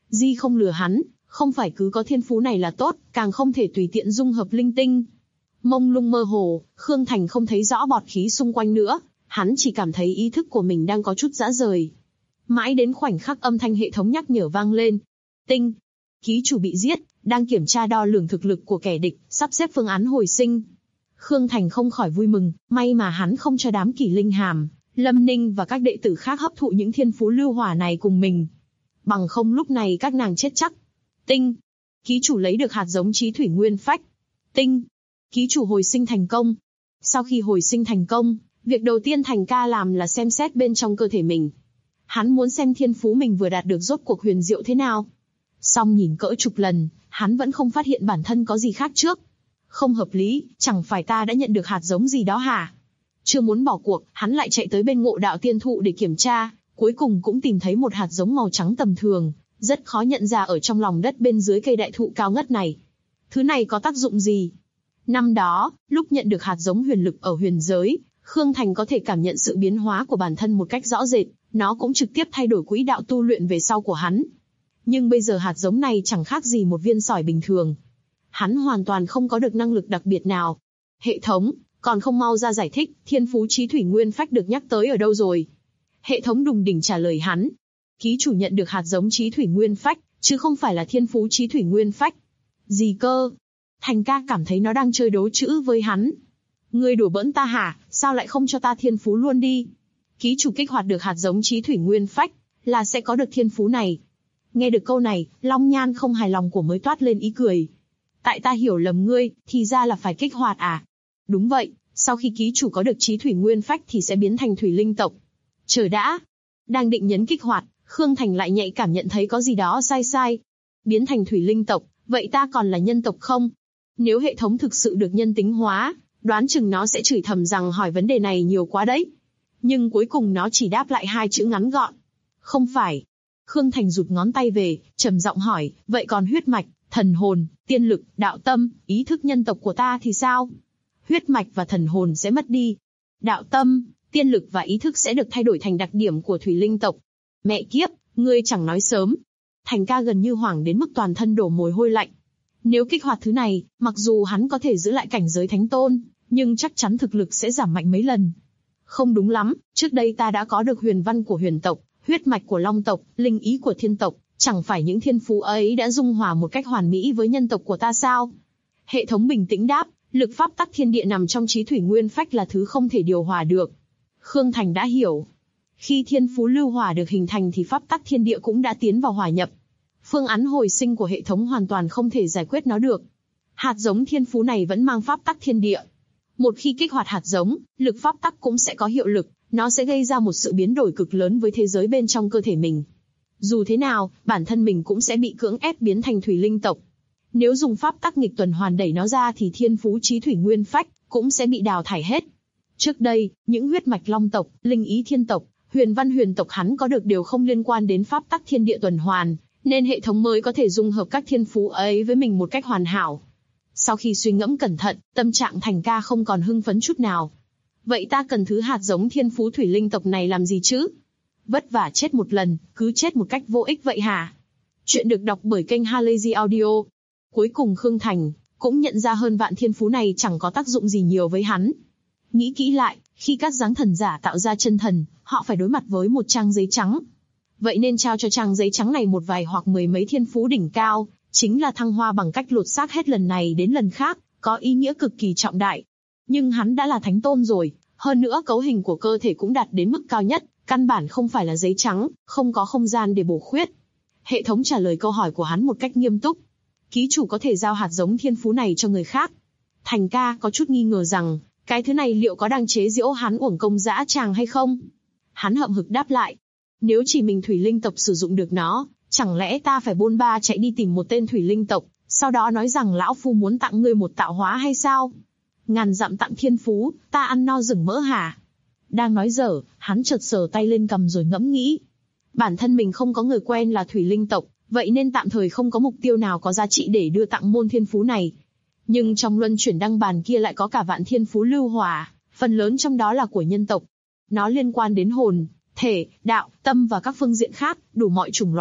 [SPEAKER 2] Di không lừa hắn, không phải cứ có thiên phú này là tốt, càng không thể tùy tiện dung hợp linh tinh. Mông lung mơ hồ, Khương Thành không thấy rõ bọt khí xung quanh nữa, hắn chỉ cảm thấy ý thức của mình đang có chút rã rời. Mãi đến khoảnh khắc âm thanh hệ thống nhắc nhở vang lên. Tinh, ký chủ bị giết, đang kiểm tra đo lường thực lực của kẻ địch, sắp xếp phương án hồi sinh. Khương Thành không khỏi vui mừng, may mà hắn không cho đám Kỷ Linh Hàm, Lâm Ninh và các đệ tử khác hấp thụ những thiên phú lưu hỏa này cùng mình. Bằng không lúc này các nàng chết chắc. Tinh, ký chủ lấy được hạt giống Chí Thủy Nguyên Phách. Tinh, ký chủ hồi sinh thành công. Sau khi hồi sinh thành công, việc đầu tiên Thành ca làm là xem xét bên trong cơ thể mình. Hắn muốn xem thiên phú mình vừa đạt được rốt cuộc huyền diệu thế nào. Song nhìn cỡ chục lần, hắn vẫn không phát hiện bản thân có gì khác trước. Không hợp lý, chẳng phải ta đã nhận được hạt giống gì đó hả? Chưa muốn bỏ cuộc, hắn lại chạy tới bên Ngộ Đạo Tiên Thụ để kiểm tra, cuối cùng cũng tìm thấy một hạt giống màu trắng tầm thường, rất khó nhận ra ở trong lòng đất bên dưới cây đại thụ cao ngất này. Thứ này có tác dụng gì? Năm đó, lúc nhận được hạt giống huyền lực ở huyền giới, Khương Thành có thể cảm nhận sự biến hóa của bản thân một cách rõ rệt, nó cũng trực tiếp thay đổi quỹ đạo tu luyện về sau của hắn. Nhưng bây giờ hạt giống này chẳng khác gì một viên sỏi bình thường. Hắn hoàn toàn không có được năng lực đặc biệt nào. Hệ thống, còn không mau ra giải thích, thiên phú Chí Thủy Nguyên Phách được nhắc tới ở đâu rồi? Hệ thống đùng đỉnh trả lời hắn. Ký chủ nhận được hạt giống Chí Thủy Nguyên Phách, chứ không phải là thiên phú Chí Thủy Nguyên Phách. Gì cơ? Thành ca cảm thấy nó đang chơi đố chữ với hắn. Ngươi đùa bỡn ta hả, sao lại không cho ta thiên phú luôn đi? Ký chủ kích hoạt được hạt giống Chí Thủy Nguyên Phách, là sẽ có được thiên phú này. Nghe được câu này, Long Nhan không hài lòng của mới toát lên ý cười. Tại ta hiểu lầm ngươi, thì ra là phải kích hoạt à? Đúng vậy, sau khi ký chủ có được Chí Thủy Nguyên Phách thì sẽ biến thành thủy linh tộc. Chờ đã. Đang định nhấn kích hoạt, Khương Thành lại nhạy cảm nhận thấy có gì đó sai sai. Biến thành thủy linh tộc, vậy ta còn là nhân tộc không? Nếu hệ thống thực sự được nhân tính hóa, đoán chừng nó sẽ chửi thầm rằng hỏi vấn đề này nhiều quá đấy. Nhưng cuối cùng nó chỉ đáp lại hai chữ ngắn gọn. Không phải. Khương Thành rụt ngón tay về, trầm giọng hỏi, vậy còn huyết mạch, thần hồn, tiên lực, đạo tâm, ý thức nhân tộc của ta thì sao? Huyết mạch và thần hồn sẽ mất đi. Đạo tâm, tiên lực và ý thức sẽ được thay đổi thành đặc điểm của thủy linh tộc. Mẹ kiếp, ngươi chẳng nói sớm. Thành ca gần như hoảng đến mức toàn thân đổ mồ hôi lạnh. Nếu kích hoạt thứ này, mặc dù hắn có thể giữ lại cảnh giới thánh tôn, nhưng chắc chắn thực lực sẽ giảm mạnh mấy lần. Không đúng lắm, trước đây ta đã có được huyền văn của huyền tộc, huyết mạch của long tộc, linh ý của thiên tộc, chẳng phải những thiên phú ấy đã dung hòa một cách hoàn mỹ với nhân tộc của ta sao? Hệ thống bình tĩnh đáp, lực pháp tắc thiên địa nằm trong Chí Thủy Nguyên Phách là thứ không thể điều hòa được. Khương Thành đã hiểu. Khi thiên phú lưu hòa được hình thành thì pháp tắc thiên địa cũng đã tiến vào hòa nhập. Phương án hồi sinh của hệ thống hoàn toàn không thể giải quyết nó được. Hạt giống thiên phú này vẫn mang pháp tắc thiên địa. Một khi kích hoạt hạt giống, lực pháp tắc cũng sẽ có hiệu lực, nó sẽ gây ra một sự biến đổi cực lớn với thế giới bên trong cơ thể mình. Dù thế nào, bản thân mình cũng sẽ bị cưỡng ép biến thành thủy linh tộc. Nếu dùng pháp tắc nghịch tuần hoàn đẩy nó ra thì thiên phú Chí Thủy Nguyên Phách cũng sẽ bị đào thải hết. Trước đây, những huyết mạch long tộc, linh ý thiên tộc, huyền văn huyền tộc hắn có được đều không liên quan đến pháp tắc thiên địa tuần hoàn, nên hệ thống mới có thể dung hợp các thiên phú ấy với mình một cách hoàn hảo. Sau khi suy ngẫm cẩn thận, tâm trạng Thành ca không còn hưng phấn chút nào. Vậy ta cần thứ hạt giống thiên phú thủy linh tộc này làm gì chứ? Vất vả chết một lần, cứ chết một cách vô ích vậy hả? Chuyện được đọc bởi kênh Halazy Audio. Cuối cùng Khương Thành cũng nhận ra hơn vạn thiên phú này chẳng có tác dụng gì nhiều với hắn. Nghĩ kỹ lại, khi các giáng thần giả tạo ra chân thần, họ phải đối mặt với một trang giấy trắng. Vậy nên trao cho trang giấy trắng này một vài hoặc mười mấy thiên phú đỉnh cao, chính là thăng hoa bằng cách lột xác hết lần này đến lần khác, có ý nghĩa cực kỳ trọng đại. Nhưng hắn đã là thánh tôn rồi, hơn nữa cấu hình của cơ thể cũng đạt đến mức cao nhất, căn bản không phải là giấy trắng, không có không gian để bổ khuyết. Hệ thống trả lời câu hỏi của hắn một cách nghiêm túc. Ký chủ có thể giao hạt giống thiên phú này cho người khác. Thành ca có chút nghi ngờ rằng, cái thứ này liệu có đang chế giễu hắn uổng công dã tràng hay không? Hắn hậm hực đáp lại. Nếu chỉ mình thủy linh tộc sử dụng được nó, chẳng lẽ ta phải bôn ba chạy đi tìm một tên thủy linh tộc, sau đó nói rằng lão phu muốn tặng ngươi một tạo hóa hay sao? Ngàn dặm tặng thiên phú, ta ăn no rừng mỡ hả? Đang nói dở, hắn chợt sờ tay lên cằm rồi ngẫm nghĩ. Bản thân mình không có người quen là thủy linh tộc, vậy nên tạm thời không có mục tiêu nào có giá trị để đưa tặng môn thiên phú này. Nhưng trong luân chuyển đăng bàn kia lại có cả vạn thiên phú lưu hỏa, phần lớn trong đó là của nhân tộc. Nó liên quan đến hồn, thể, đạo, tâm và các phương diện khác, đủ mọi chủng loại,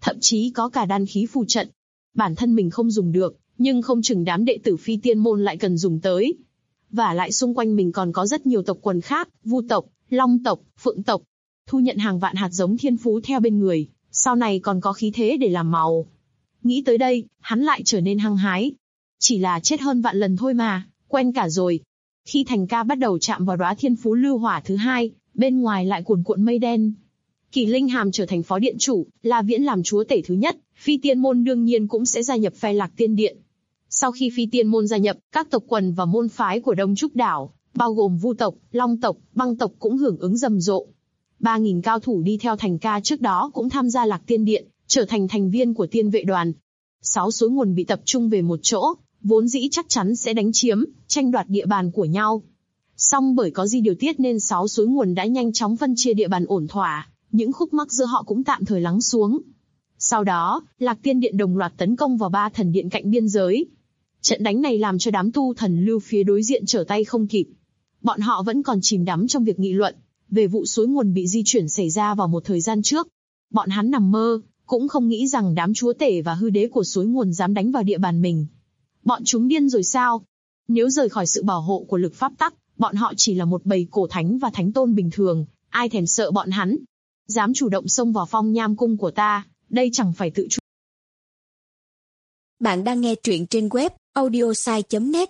[SPEAKER 2] thậm chí có cả đan khí phù trận. Bản thân mình không dùng được, nhưng không chừng đám đệ tử phi tiên môn lại cần dùng tới. Và lại xung quanh mình còn có rất nhiều tộc quần khác, Vu tộc, Long tộc, Phượng tộc. Thu nhận hàng vạn hạt giống thiên phú theo bên người, sau này còn có khí thế để làm màu. Nghĩ tới đây, hắn lại trở nên hăng hái. Chỉ là chết hơn vạn lần thôi mà, quen cả rồi. Khi Thành Ca bắt đầu chạm vào đóa thiên phú lưu hỏa thứ hai, bên ngoài lại cuồn cuộn mây đen. Kỳ Linh Hàm trở thành phó điện chủ, La Viễn làm chúa tể thứ nhất, phi tiên môn đương nhiên cũng sẽ gia nhập phe Lạc Tiên Điện. Sau khi phi tiên môn gia nhập, các tộc quần và môn phái của Đông Trúc Đảo, bao gồm Vu tộc, Long tộc, Băng tộc cũng hưởng ứng rầm rộ. 3.000 cao thủ đi theo Thành Ca trước đó cũng tham gia Lạc Tiên Điện, trở thành thành viên của tiên vệ đoàn. 6 suối nguồn bị tập trung về một chỗ, vốn dĩ chắc chắn sẽ đánh chiếm, tranh đoạt địa bàn của nhau. Song bởi có Di điều tiết nên 6 suối nguồn đã nhanh chóng phân chia địa bàn ổn thỏa, những khúc mắc giữa họ cũng tạm thời lắng xuống. Sau đó, Lạc Tiên Điện đồng loạt tấn công vào 3 thần điện cạnh biên giới. Trận đánh này làm cho đám tu thần lưu phía đối diện trở tay không kịp. Bọn họ vẫn còn chìm đắm trong việc nghị luận về vụ suối nguồn bị di chuyển xảy ra vào một thời gian trước. Bọn hắn nằm mơ, cũng không nghĩ rằng đám chúa tể và hư đế của suối nguồn dám đánh vào địa bàn mình. Bọn chúng điên rồi sao? Nếu rời khỏi sự bảo hộ của lực pháp tắc, bọn họ chỉ là một bầy cổ thánh và thánh tôn bình thường, ai thèm sợ bọn hắn. Dám chủ động xông vào Phong Nham cung của ta, đây chẳng phải tự chủ.
[SPEAKER 3] Bạn đang nghe truyện trên web audiosai.net.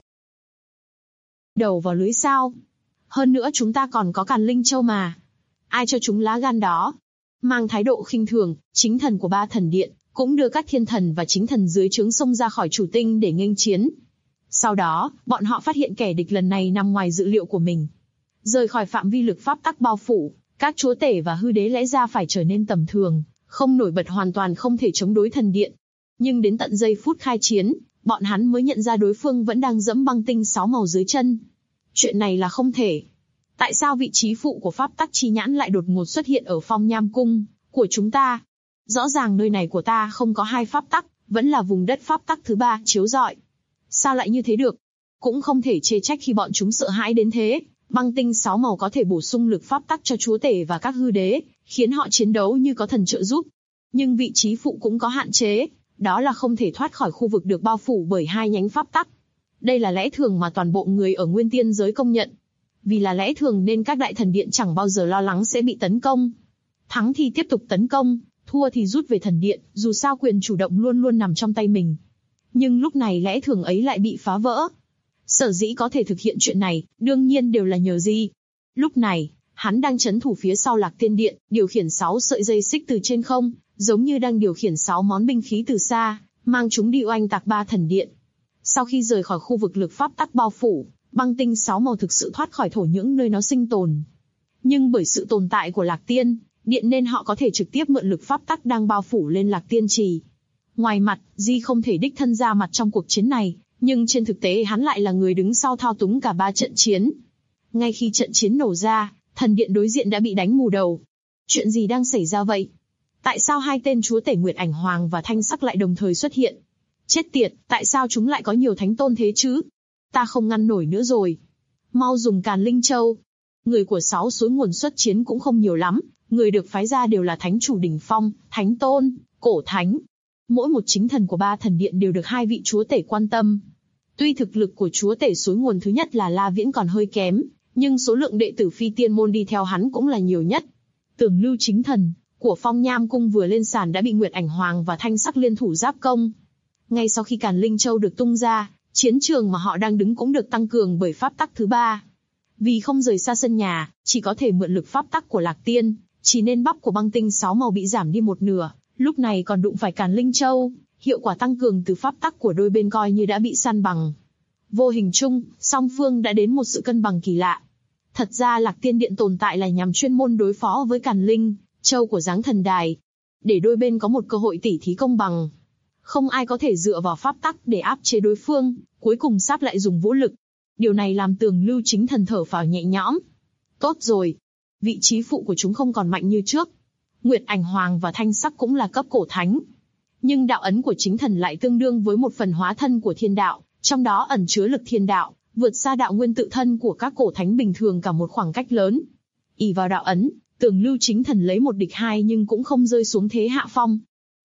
[SPEAKER 2] Đầu vào lưới sao? Hơn nữa chúng ta còn có Càn Linh Châu mà. Ai cho chúng lá gan đó? Mang thái độ khinh thường, chính thần của 3 thần điện cũng đưa các thiên thần và chính thần dưới trướng xông ra khỏi chủ tinh để nghênh chiến. Sau đó, bọn họ phát hiện kẻ địch lần này nằm ngoài dự liệu của mình. Rời khỏi phạm vi lực pháp tắc bao phủ, các chúa tể và hư đế lẽ ra phải trở nên tầm thường, không nổi bật hoàn toàn không thể chống đối thần điện. Nhưng đến tận giây phút khai chiến, bọn hắn mới nhận ra đối phương vẫn đang dẫm băng tinh 6 màu dưới chân. Chuyện này là không thể. Tại sao vị trí phụ của pháp tắc chi nhãn lại đột ngột xuất hiện ở Phong Nham cung của chúng ta? Rõ ràng nơi này của ta không có 2 pháp tắc, vẫn là vùng đất pháp tắc thứ 3 chiếu rọi. Sao lại như thế được? Cũng không thể chê trách khi bọn chúng sợ hãi đến thế. Băng tinh 6 màu có thể bổ sung lực pháp tắc cho chúa tể và các hư đế, khiến họ chiến đấu như có thần trợ giúp. Nhưng vị trí phụ cũng có hạn chế, đó là không thể thoát khỏi khu vực được bao phủ bởi 2 nhánh pháp tắc. Đây là lẽ thường mà toàn bộ người ở nguyên tiên giới công nhận. Vì là lẽ thường nên các đại thần điện chẳng bao giờ lo lắng sẽ bị tấn công. Thắng thì tiếp tục tấn công, thua thì rút về thần điện, dù sao quyền chủ động luôn luôn nằm trong tay mình. Nhưng lúc này lẽ thường ấy lại bị phá vỡ. Sở dĩ có thể thực hiện chuyện này, đương nhiên đều là nhờ Di. Lúc này, hắn đang trấn thủ phía sau Lạc Tiên Điện, điều khiển 6 sợi dây xích từ trên không, giống như đang điều khiển 6 món binh khí từ xa, mang chúng đi oanh tạc 3 thần điện. Sau khi rời khỏi khu vực lực pháp tắc bao phủ, băng tinh 6 màu thực sự thoát khỏi thổ nhưỡng nơi nó sinh tồn. Nhưng bởi sự tồn tại của Lạc Tiên Điện nên họ có thể trực tiếp mượn lực pháp tắc đang bao phủ lên Lạc Tiên Trì. Ngoài mặt, Di không thể đích thân ra mặt trong cuộc chiến này, nhưng trên thực tế hắn lại là người đứng sau thao túng cả 3 trận chiến. Ngay khi trận chiến nổ ra, thần điện đối diện đã bị đánh mù đầu. Chuyện gì đang xảy ra vậy? Tại sao 2 tên chúa tể Nguyệt Ảnh Hoàng và Thanh Sắc lại đồng thời xuất hiện? Chết tiệt, tại sao chúng lại có nhiều thánh tôn thế chứ? Ta không ngăn nổi nữa rồi. Mau dùng Càn Linh Châu. Người của 6 suối nguồn xuất chiến cũng không nhiều lắm, người được phái ra đều là thánh chủ đỉnh phong, thánh tôn, cổ thánh. Mỗi một chính thần của 3 thần điện đều được 2 vị chúa tể quan tâm. Tuy thực lực của chúa tể suối nguồn thứ nhất là La Viễn còn hơi kém, nhưng số lượng đệ tử phi tiên môn đi theo hắn cũng là nhiều nhất. Tưởng Lưu chính thần của Phong Nham cung vừa lên sàn đã bị Nguyệt Ảnh Hoàng và Thanh Sắc liên thủ giáp công. Ngay sau khi Càn Linh Châu được tung ra, chiến trường mà họ đang đứng cũng được tăng cường bởi pháp tắc thứ 3. Vì không rời xa sân nhà, chỉ có thể mượn lực pháp tắc của Lạc Tiên, chỉ nên bắp của băng tinh 6 màu bị giảm đi một nửa, lúc này còn đụng phải Càn Linh Châu, hiệu quả tăng cường từ pháp tắc của đôi bên coi như đã bị san bằng. Vô hình chung, song phương đã đến một sự cân bằng kỳ lạ. Thật ra Lạc Tiên Điện tồn tại là nhằm chuyên môn đối phó với Càn Linh Châu của Giáng Thần Đài, để đôi bên có một cơ hội tỉ thí công bằng. Không ai có thể dựa vào pháp tắc để áp chế đối phương, cuối cùng sáp lại dùng vũ lực. Điều này làm Tường Lưu chính thần thở phào nhẹ nhõm. Tốt rồi, vị trí phụ của chúng không còn mạnh như trước. Nguyệt Ảnh Hoàng và Thanh Sắc cũng là cấp cổ thánh. Nhưng đạo ấn của chính thần lại tương đương với một phần hóa thân của thiên đạo, trong đó ẩn chứa lực thiên đạo, vượt xa đạo nguyên tự thân của các cổ thánh bình thường cả một khoảng cách lớn. Ỷ vào đạo ấn, Tường Lưu chính thần lấy 1 địch 2 nhưng cũng không rơi xuống thế hạ phong.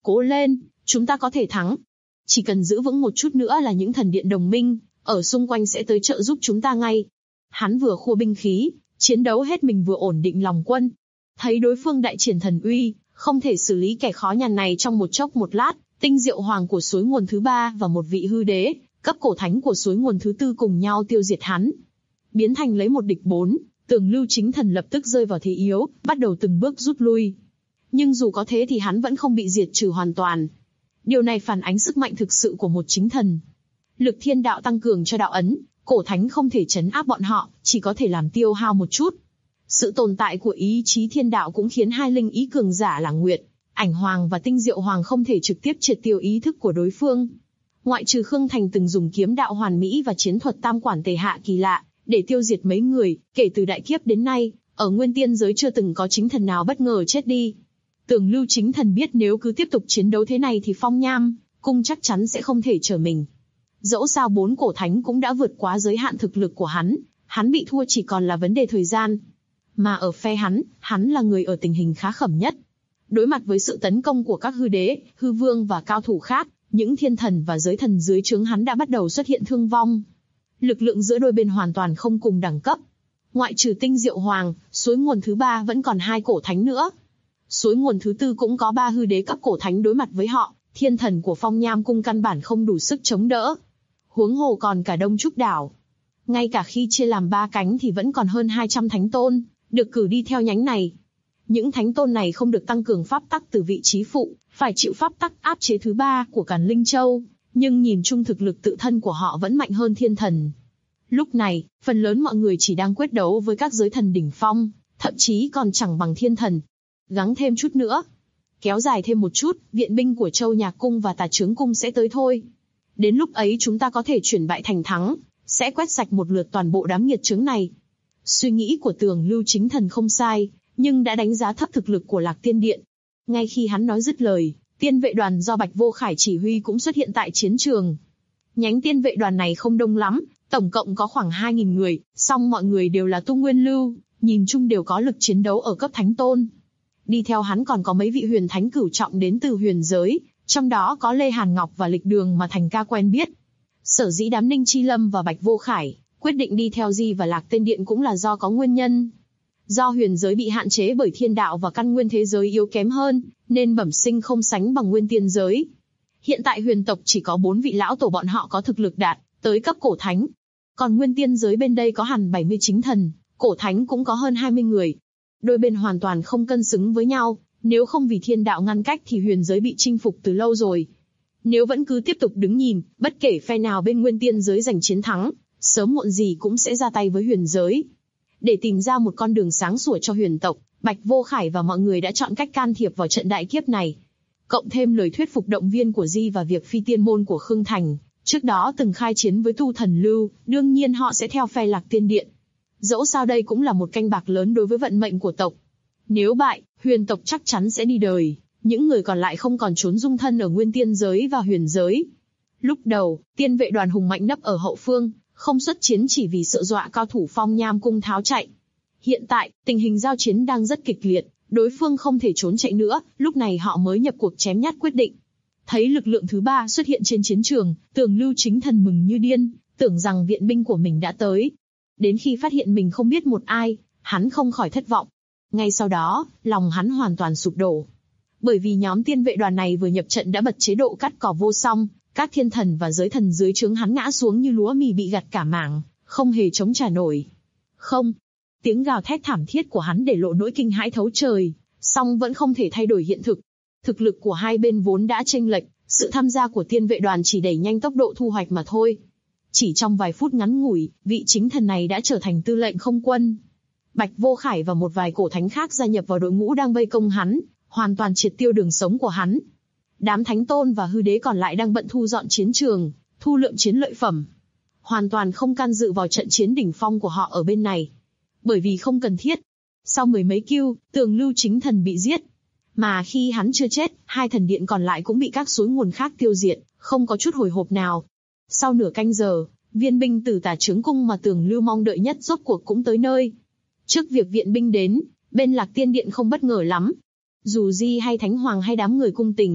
[SPEAKER 2] Cố lên, chúng ta có thể thắng. Chỉ cần giữ vững một chút nữa là những thần điện đồng minh ở xung quanh sẽ tới trợ giúp chúng ta ngay. Hắn vừa khua binh khí, chiến đấu hết mình vừa ổn định lòng quân. Thấy đối phương đại triển thần uy, không thể xử lý kẻ khó nhằn này trong một chốc một lát, Tinh Diệu Hoàng của suối nguồn thứ 3 và một vị hư đế, cấp cổ thánh của suối nguồn thứ 4 cùng nhau tiêu diệt hắn. Biến thành lấy một địch 4, Tường Lưu Chính Thần lập tức rơi vào thế yếu, bắt đầu từng bước rút lui. Nhưng dù có thế thì hắn vẫn không bị diệt trừ hoàn toàn. Điều này phản ánh sức mạnh thực sự của một chính thần. Lực thiên đạo tăng cường cho đạo ấn, cổ thánh không thể trấn áp bọn họ, chỉ có thể làm tiêu hao một chút. Sự tồn tại của ý chí thiên đạo cũng khiến hai linh ý cường giả là Nguyệt, Ảnh Hoàng và Tinh Diệu Hoàng không thể trực tiếp triệt tiêu ý thức của đối phương. Ngoại trừ Khương Thành từng dùng kiếm đạo hoàn mỹ và chiến thuật tam quản tề hạ kỳ lạ để tiêu diệt mấy người, kể từ đại kiếp đến nay, ở nguyên tiên giới chưa từng có chính thần nào bất ngờ chết đi. Tường Lưu Chính Thần biết nếu cứ tiếp tục chiến đấu thế này thì Phong Nham cung chắc chắn sẽ không thể trở mình. Dẫu sao 4 cổ thánh cũng đã vượt quá giới hạn thực lực của hắn bị thua chỉ còn là vấn đề thời gian. Mà ở phe hắn là người ở tình hình khá khẩm nhất. Đối mặt với sự tấn công của các hư đế, hư vương và cao thủ khác, những thiên thần và giới thần dưới trướng hắn đã bắt đầu xuất hiện thương vong. Lực lượng giữa đôi bên hoàn toàn không cùng đẳng cấp. Ngoại trừ Tinh Diệu Hoàng, suối nguồn thứ 3 vẫn còn 2 cổ thánh nữa. Suối nguồn thứ 4 cũng có 3 hư đế cấp cổ thánh đối mặt với họ, thiên thần của Phong Nham cung căn bản không đủ sức chống đỡ. Huống hồ còn cả Đông Trúc đảo. Ngay cả khi chia làm 3 cánh thì vẫn còn hơn 200 thánh tôn, được cử đi theo nhánh này. Những thánh tôn này không được tăng cường pháp tắc từ vị trí phụ, phải chịu pháp tắc áp chế thứ 3 của Càn Linh Châu, nhưng nhìn chung thực lực tự thân của họ vẫn mạnh hơn thiên thần. Lúc này, phần lớn mọi người chỉ đang quyết đấu với các giới thần đỉnh phong, thậm chí còn chẳng bằng thiên thần. Gắng thêm chút nữa. Kéo dài thêm một chút, viện binh của Châu Nhạc Cung và Tà Chướng Cung sẽ tới thôi. Đến lúc ấy chúng ta có thể chuyển bại thành thắng, sẽ quét sạch một lượt toàn bộ đám nghiệt chướng này. Suy nghĩ của Tường Lưu Chính Thần không sai, nhưng đã đánh giá thấp thực lực của Lạc Tiên Điện. Ngay khi hắn nói dứt lời, tiên vệ đoàn do Bạch Vô Khải chỉ huy cũng xuất hiện tại chiến trường. Nhánh tiên vệ đoàn này không đông lắm, tổng cộng có khoảng 2.000 người, song mọi người đều là tu nguyên lưu, nhìn chung đều có lực chiến đấu ở cấp thánh tôn. Đi theo hắn còn có mấy vị huyền thánh cửu trọng đến từ huyền giới, trong đó có Lê Hàn Ngọc và Lịch Đường mà Thành Ca quen biết. Sở dĩ đám Ninh Chi Lâm và Bạch Vô Khải quyết định đi theo Di và Lạc Tiên Điện cũng là do có nguyên nhân. Do huyền giới bị hạn chế bởi thiên đạo và căn nguyên thế giới yếu kém hơn, nên bẩm sinh không sánh bằng nguyên tiên giới. Hiện tại huyền tộc chỉ có 4 vị lão tổ bọn họ có thực lực đạt tới cấp cổ thánh. Còn nguyên tiên giới bên đây có hẳn 70 chính thần, cổ thánh cũng có hơn 20 người. Đôi bên hoàn toàn không cân xứng với nhau, nếu không vì thiên đạo ngăn cách thì huyền giới bị chinh phục từ lâu rồi. Nếu vẫn cứ tiếp tục đứng nhìn, bất kể phe nào bên nguyên tiên giới giành chiến thắng, sớm muộn gì cũng sẽ ra tay với huyền giới. Để tìm ra một con đường sáng sủa cho huyền tộc, Bạch Vô Khải và mọi người đã chọn cách can thiệp vào trận đại kiếp này. Cộng thêm lời thuyết phục động viên của Di và việc phi tiên môn của Khương Thành, trước đó từng khai chiến với tu thần lưu, đương nhiên họ sẽ theo phe Lạc Tiên Điện. Dẫu sao đây cũng là một canh bạc lớn đối với vận mệnh của tộc. Nếu bại, huyền tộc chắc chắn sẽ đi đời, những người còn lại không còn trốn dung thân ở nguyên tiên giới và huyền giới. Lúc đầu, tiên vệ đoàn hùng mạnh nấp ở hậu phương, không xuất chiến chỉ vì sợ dọa cao thủ Phong Nham cung tháo chạy. Hiện tại, tình hình giao chiến đang rất kịch liệt, đối phương không thể trốn chạy nữa, lúc này họ mới nhập cuộc chém nhát quyết định. Thấy lực lượng thứ 3 xuất hiện trên chiến trường, Tường Lưu Chính Thần mừng như điên, tưởng rằng viện binh của mình đã tới. Đến khi phát hiện mình không biết một ai, hắn không khỏi thất vọng. Ngay sau đó, lòng hắn hoàn toàn sụp đổ. Bởi vì nhóm tiên vệ đoàn này vừa nhập trận đã bật chế độ cắt cỏ vô song, các thiên thần và giới thần dưới trướng hắn ngã xuống như lúa mì bị gặt cả mảng, không hề chống trả nổi. Không, tiếng gào thét thảm thiết của hắn để lộ nỗi kinh hãi thấu trời, song vẫn không thể thay đổi hiện thực. Thực lực của hai bên vốn đã chênh lệch, sự tham gia của tiên vệ đoàn chỉ đẩy nhanh tốc độ thu hoạch mà thôi. Chỉ trong vài phút ngắn ngủi, vị chính thần này đã trở thành tư lệnh không quân. Bạch Vô Khải và một vài cổ thánh khác gia nhập vào đội ngũ đang vây công hắn, hoàn toàn triệt tiêu đường sống của hắn. Đám thánh tôn và hư đế còn lại đang bận thu dọn chiến trường, thu lượm chiến lợi phẩm. Hoàn toàn không can dự vào trận chiến đỉnh phong của họ ở bên này. Bởi vì không cần thiết. Sau mười mấy kill, Tường Lưu Chính Thần bị giết. Mà khi hắn chưa chết, hai thần điện còn lại cũng bị các suối nguồn khác tiêu diệt, không có chút hồi hộp nào. Sau nửa canh giờ, viên binh từ Tà Chướng Cung mà Tường Lưu mong đợi nhất rốt cuộc cũng tới nơi. Trước việc viện binh đến, bên Lạc Tiên Điện không bất ngờ lắm. Dù Di hay Thánh Hoàng hay đám người cung tình,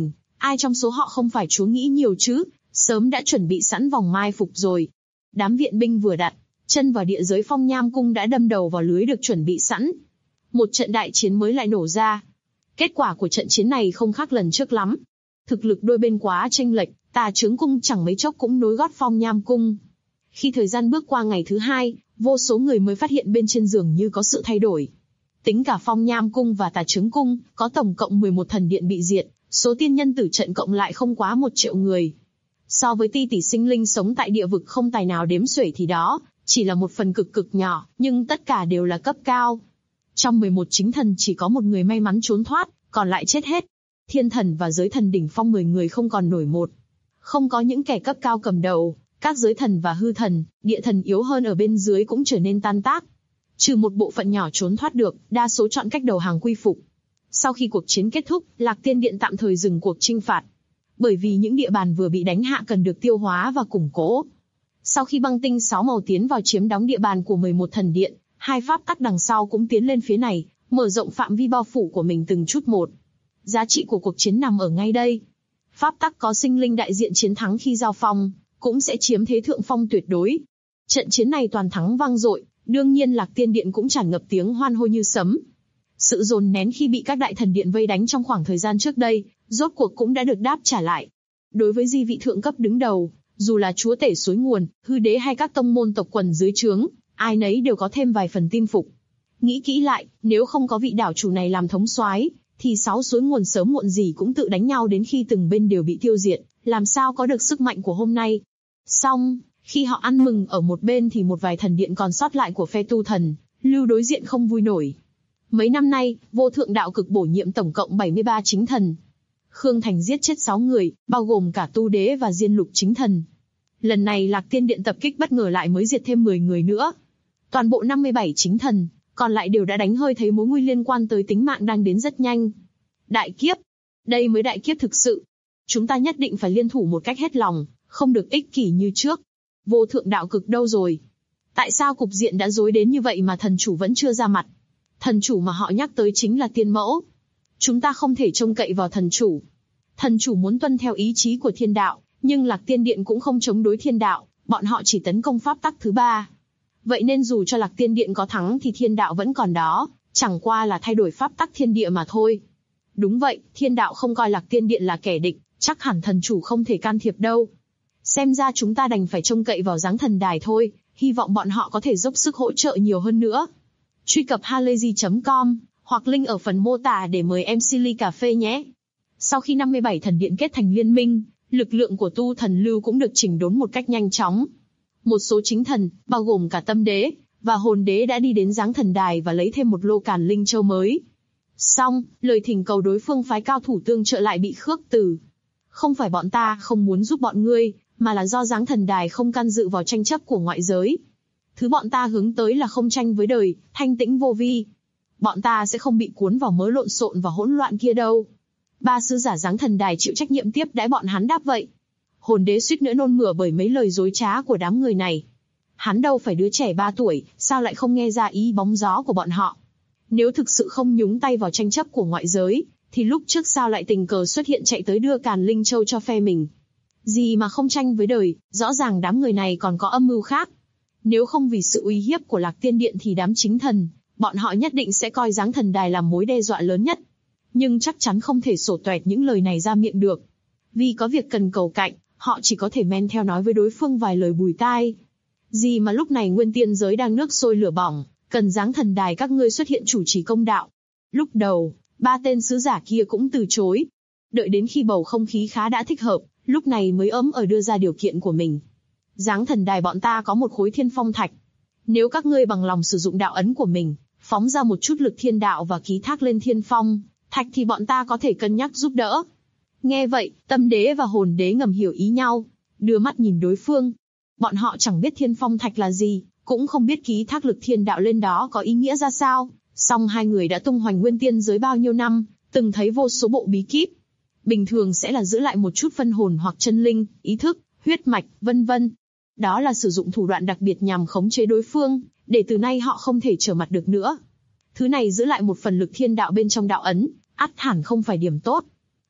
[SPEAKER 2] Ai trong số họ không phải chúa nghĩ nhiều chứ, sớm đã chuẩn bị sẵn vòng mai phục rồi. Đám viện binh vừa đặt chân vào địa giới Phong Nham Cung đã đâm đầu vào lưới được chuẩn bị sẵn. Một trận đại chiến mới lại nổ ra. Kết quả của trận chiến này không khác lần trước lắm. Thực lực đôi bên quá chênh lệch, Tà Chướng Cung chẳng mấy chốc cũng nối gót Phong Nham Cung. Khi thời gian bước qua ngày thứ 2, vô số người mới phát hiện bên trên giường như có sự thay đổi. Tính cả Phong Nham Cung và Tà Chướng Cung, có tổng cộng 11 thần điện bị diệt, số tiên nhân tử trận cộng lại không quá 1 triệu người. So với tỷ tỷ sinh linh sống tại địa vực không tài nào đếm xuể thì đó chỉ là một phần cực cực nhỏ, nhưng tất cả đều là cấp cao. Trong 11 chính thần chỉ có một người may mắn trốn thoát, còn lại chết hết. Thiên thần và giới thần đỉnh phong 10 người không còn nổi một. Không có những kẻ cấp cao cầm đầu, các giới thần và hư thần, địa thần yếu hơn ở bên dưới cũng trở nên tan tác. Trừ một bộ phận nhỏ trốn thoát được, đa số chọn cách đầu hàng quy phục. Sau khi cuộc chiến kết thúc, Lạc Tiên Điện tạm thời dừng cuộc chinh phạt. Bởi vì những địa bàn vừa bị đánh hạ cần được tiêu hóa và củng cố. Sau khi băng tinh 6 màu tiến vào chiếm đóng địa bàn của 11 thần điện, 2 pháp tắc đằng sau cũng tiến lên phía này, mở rộng phạm vi bao phủ của mình từng chút một. Giá trị của cuộc chiến nằm ở ngay đây. Pháp tắc có sinh linh đại diện chiến thắng khi giao phong, cũng sẽ chiếm thế thượng phong tuyệt đối. Trận chiến này toàn thắng vang dội, đương nhiên Lạc Tiên Điện cũng tràn ngập tiếng hoan hô như sấm. Sự dồn nén khi bị các đại thần điện vây đánh trong khoảng thời gian trước đây, rốt cuộc cũng đã được đáp trả lại. Đối với di vị thượng cấp đứng đầu, dù là chúa tể suối nguồn, hư đế hay các tông môn tộc quần dưới trướng, ai nấy đều có thêm vài phần tin phục. Nghĩ kỹ lại, nếu không có vị đảo chủ này làm thống soái, thì 6 suối nguồn sớm muộn gì cũng tự đánh nhau đến khi từng bên đều bị tiêu diệt, làm sao có được sức mạnh của hôm nay. Xong, khi họ ăn mừng ở một bên thì một vài thần điện còn sót lại của phe tu thần, lưu đối diện không vui nổi. Mấy năm nay, vô thượng đạo cực bổ nhiệm tổng cộng 73 chính thần. Khương Thành giết chết 6 người, bao gồm cả tu đế và diên lục chính thần. Lần này Lạc Tiên Điện tập kích bất ngờ lại mới diệt thêm 10 người nữa. Toàn bộ 57 chính thần, còn lại đều đã đánh hơi thấy mối nguy liên quan tới tính mạng đang đến rất nhanh. Đại kiếp. Đây mới đại kiếp thực sự. Chúng ta nhất định phải liên thủ một cách hết lòng, không được ích kỷ như trước. Vô thượng đạo cực đâu rồi? Tại sao cục diện đã rối đến như vậy mà thần chủ vẫn chưa ra mặt? Thần chủ mà họ nhắc tới chính là tiên mẫu. Chúng ta không thể trông cậy vào thần chủ. Thần chủ muốn tuân theo ý chí của thiên đạo, nhưng Lạc Tiên Điện cũng không chống đối thiên đạo, bọn họ chỉ tấn công pháp tắc thứ 3. Vậy nên dù cho Lạc Tiên Điện có thắng thì thiên đạo vẫn còn đó, chẳng qua là thay đổi pháp tắc thiên địa mà thôi. Đúng vậy, thiên đạo không coi Lạc Tiên Điện là kẻ địch, chắc hẳn thần chủ không thể can thiệp đâu. Xem ra chúng ta đành phải trông cậy vào Giáng Thần Đài thôi, hy vọng bọn họ có thể dốc sức hỗ trợ nhiều hơn nữa. Truy cập halayzi.com hoặc link ở phần mô tả để mời MC ly cà phê nhé. Sau khi 57 thần điện kết thành liên minh, lực lượng của tu thần lưu cũng được chỉnh đốn một cách nhanh chóng. Một số chính thần, bao gồm cả tâm đế và hồn đế đã đi đến Giáng Thần Đài và lấy thêm một lô càn linh châu mới. Xong, lời thỉnh cầu đối phương phái cao thủ tương trợ lại bị khước từ. Không phải bọn ta không muốn giúp bọn ngươi, mà là do Giáng Thần Đài không can dự vào tranh chấp của ngoại giới. Thứ bọn ta hướng tới là không tranh với đời, thanh tĩnh vô vi. Bọn ta sẽ không bị cuốn vào mớ lộn xộn và hỗn loạn kia đâu. 3 sứ giả Giáng Thần Đài chịu trách nhiệm tiếp đãi bọn hắn đáp vậy. Hồn đế suýt nữa nôn mửa bởi mấy lời dối trá của đám người này. Hắn đâu phải đứa trẻ 3 tuổi, sao lại không nghe ra ý bóng gió của bọn họ. Nếu thực sự không nhúng tay vào tranh chấp của ngoại giới, thì lúc trước sao lại tình cờ xuất hiện chạy tới đưa càn linh châu cho phe mình. Gì mà không tranh với đời, rõ ràng đám người này còn có âm mưu khác. Nếu không vì sự uy hiếp của Lạc Tiên Điện thì đám chính thần, bọn họ nhất định sẽ coi Giáng Thần Đài làm mối đe dọa lớn nhất. Nhưng chắc chắn không thể sổ toẹt những lời này ra miệng được. Vì có việc cần cầu cạnh, họ chỉ có thể men theo nói với đối phương vài lời bùi tai. Gì mà lúc này nguyên tiên giới đang nước sôi lửa bỏng, cần Giáng Thần Đài các ngươi xuất hiện chủ trì công đạo. Lúc đầu, 3 tên sứ giả kia cũng từ chối. Đợi đến khi bầu không khí khá đã thích hợp, lúc này mới ấm ở đưa ra điều kiện của mình. Giáng Thần Đài bọn ta có một khối thiên phong thạch. Nếu các ngươi bằng lòng sử dụng đạo ấn của mình, phóng ra một chút lực thiên đạo và ký thác lên thiên phong thạch thì bọn ta có thể cân nhắc giúp đỡ. Nghe vậy, tâm đế và hồn đế ngầm hiểu ý nhau, đưa mắt nhìn đối phương. Bọn họ chẳng biết thiên phong thạch là gì, cũng không biết ký thác lực thiên đạo lên đó có ý nghĩa ra sao. Song hai người đã tung hoành nguyên tiên giới bao nhiêu năm, từng thấy vô số bộ bí kíp. Bình thường sẽ là giữ lại một chút phân hồn hoặc chân linh, ý thức, huyết mạch, vân vân. Đó là sử dụng thủ đoạn đặc biệt nhằm khống chế đối phương, để từ nay họ không thể trở mặt được nữa. Thứ này giữ lại một phần lực thiên đạo bên trong đạo ấn, ắt hẳn không phải điểm tốt.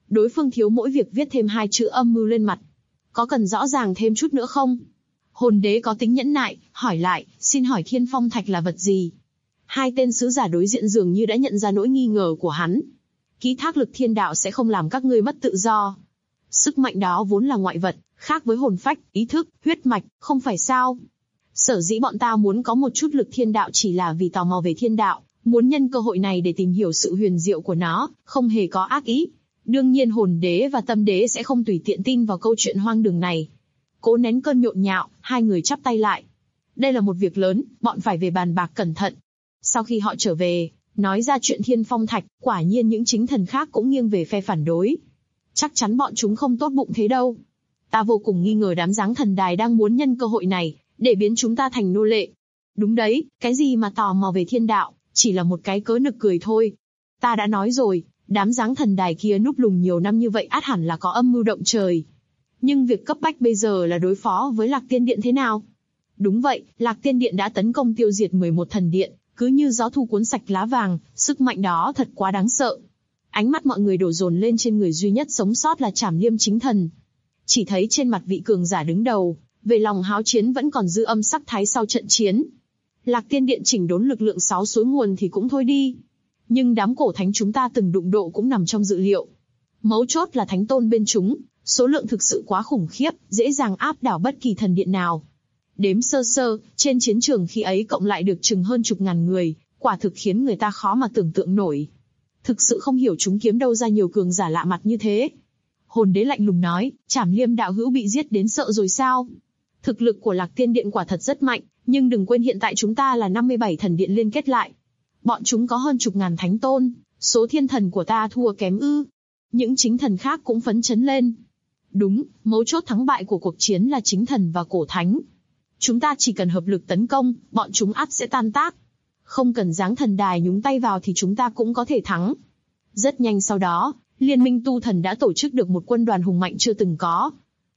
[SPEAKER 2] Đối phương thiếu mỗi việc viết thêm 2 chữ âm mưu lên mặt. Có cần rõ ràng thêm chút nữa không? Hồn đế có tính nhẫn nại, hỏi lại, xin hỏi Thiên Phong Thạch là vật gì? Hai tên sứ giả đối diện dường như đã nhận ra nỗi nghi ngờ của hắn. Ký thác lực thiên đạo sẽ không làm các ngươi mất tự do. Sức mạnh đó vốn là ngoại vật, khác với hồn phách, ý thức, huyết mạch, không phải sao? Sở dĩ bọn ta muốn có một chút lực thiên đạo chỉ là vì tò mò về thiên đạo, muốn nhân cơ hội này để tìm hiểu sự huyền diệu của nó, không hề có ác ý. Đương nhiên hồn đế và tâm đế sẽ không tùy tiện tin vào câu chuyện hoang đường này. Cố nén cơn nhộn nhạo, hai người chắp tay lại. Đây là một việc lớn, bọn phải về bàn bạc cẩn thận. Sau khi họ trở về, nói ra chuyện Thiên Phong Thạch, quả nhiên những chính thần khác cũng nghiêng về phe phản đối. Chắc chắn bọn chúng không tốt bụng thế đâu. Ta vô cùng nghi ngờ đám giáng thần đài đang muốn nhân cơ hội này, để biến chúng ta thành nô lệ. Đúng đấy, cái gì mà tò mò về thiên đạo, chỉ là một cái cớ nực cười thôi. Ta đã nói rồi, đám giáng thần đài kia núp lùng nhiều năm như vậy ắt hẳn là có âm mưu động trời. Nhưng việc cấp bách bây giờ là đối phó với Lạc Tiên Điện thế nào? Đúng vậy, Lạc Tiên Điện đã tấn công tiêu diệt 11 thần điện, cứ như gió thu cuốn sạch lá vàng, sức mạnh đó thật quá đáng sợ. Ánh mắt mọi người đổ dồn lên trên người duy nhất sống sót là Trảm Liêm chính thần. Chỉ thấy trên mặt vị cường giả đứng đầu, về lòng háo chiến vẫn còn dư âm sắc thái sau trận chiến. Lạc Tiên Điện chỉnh đốn lực lượng 6 suối nguồn thì cũng thôi đi. Nhưng đám cổ thánh chúng ta từng đụng độ cũng nằm trong dự liệu. Mấu chốt là thánh tôn bên chúng, số lượng thực sự quá khủng khiếp, dễ dàng áp đảo bất kỳ thần điện nào. Đếm sơ sơ, trên chiến trường khi ấy cộng lại được chừng hơn chục ngàn người, quả thực khiến người ta khó mà tưởng tượng nổi. Thực sự không hiểu chúng kiếm đâu ra nhiều cường giả lạ mặt như thế. Hồn đế lạnh lùng nói, Trảm Liêm đạo hữu bị giết đến sợ rồi sao? Thực lực của Lạc Tiên Điện quả thật rất mạnh, nhưng đừng quên hiện tại chúng ta là 57 thần điện liên kết lại. Bọn chúng có hơn chục ngàn thánh tôn, số thiên thần của ta thua kém ư? Những chính thần khác cũng phấn chấn lên. Đúng, mấu chốt thắng bại của cuộc chiến là chính thần và cổ thánh. Chúng ta chỉ cần hợp lực tấn công, bọn chúng ắt sẽ tan tác. Không cần giáng thần đài nhúng tay vào thì chúng ta cũng có thể thắng. Rất nhanh sau đó, Liên minh tu thần đã tổ chức được một quân đoàn hùng mạnh chưa từng có.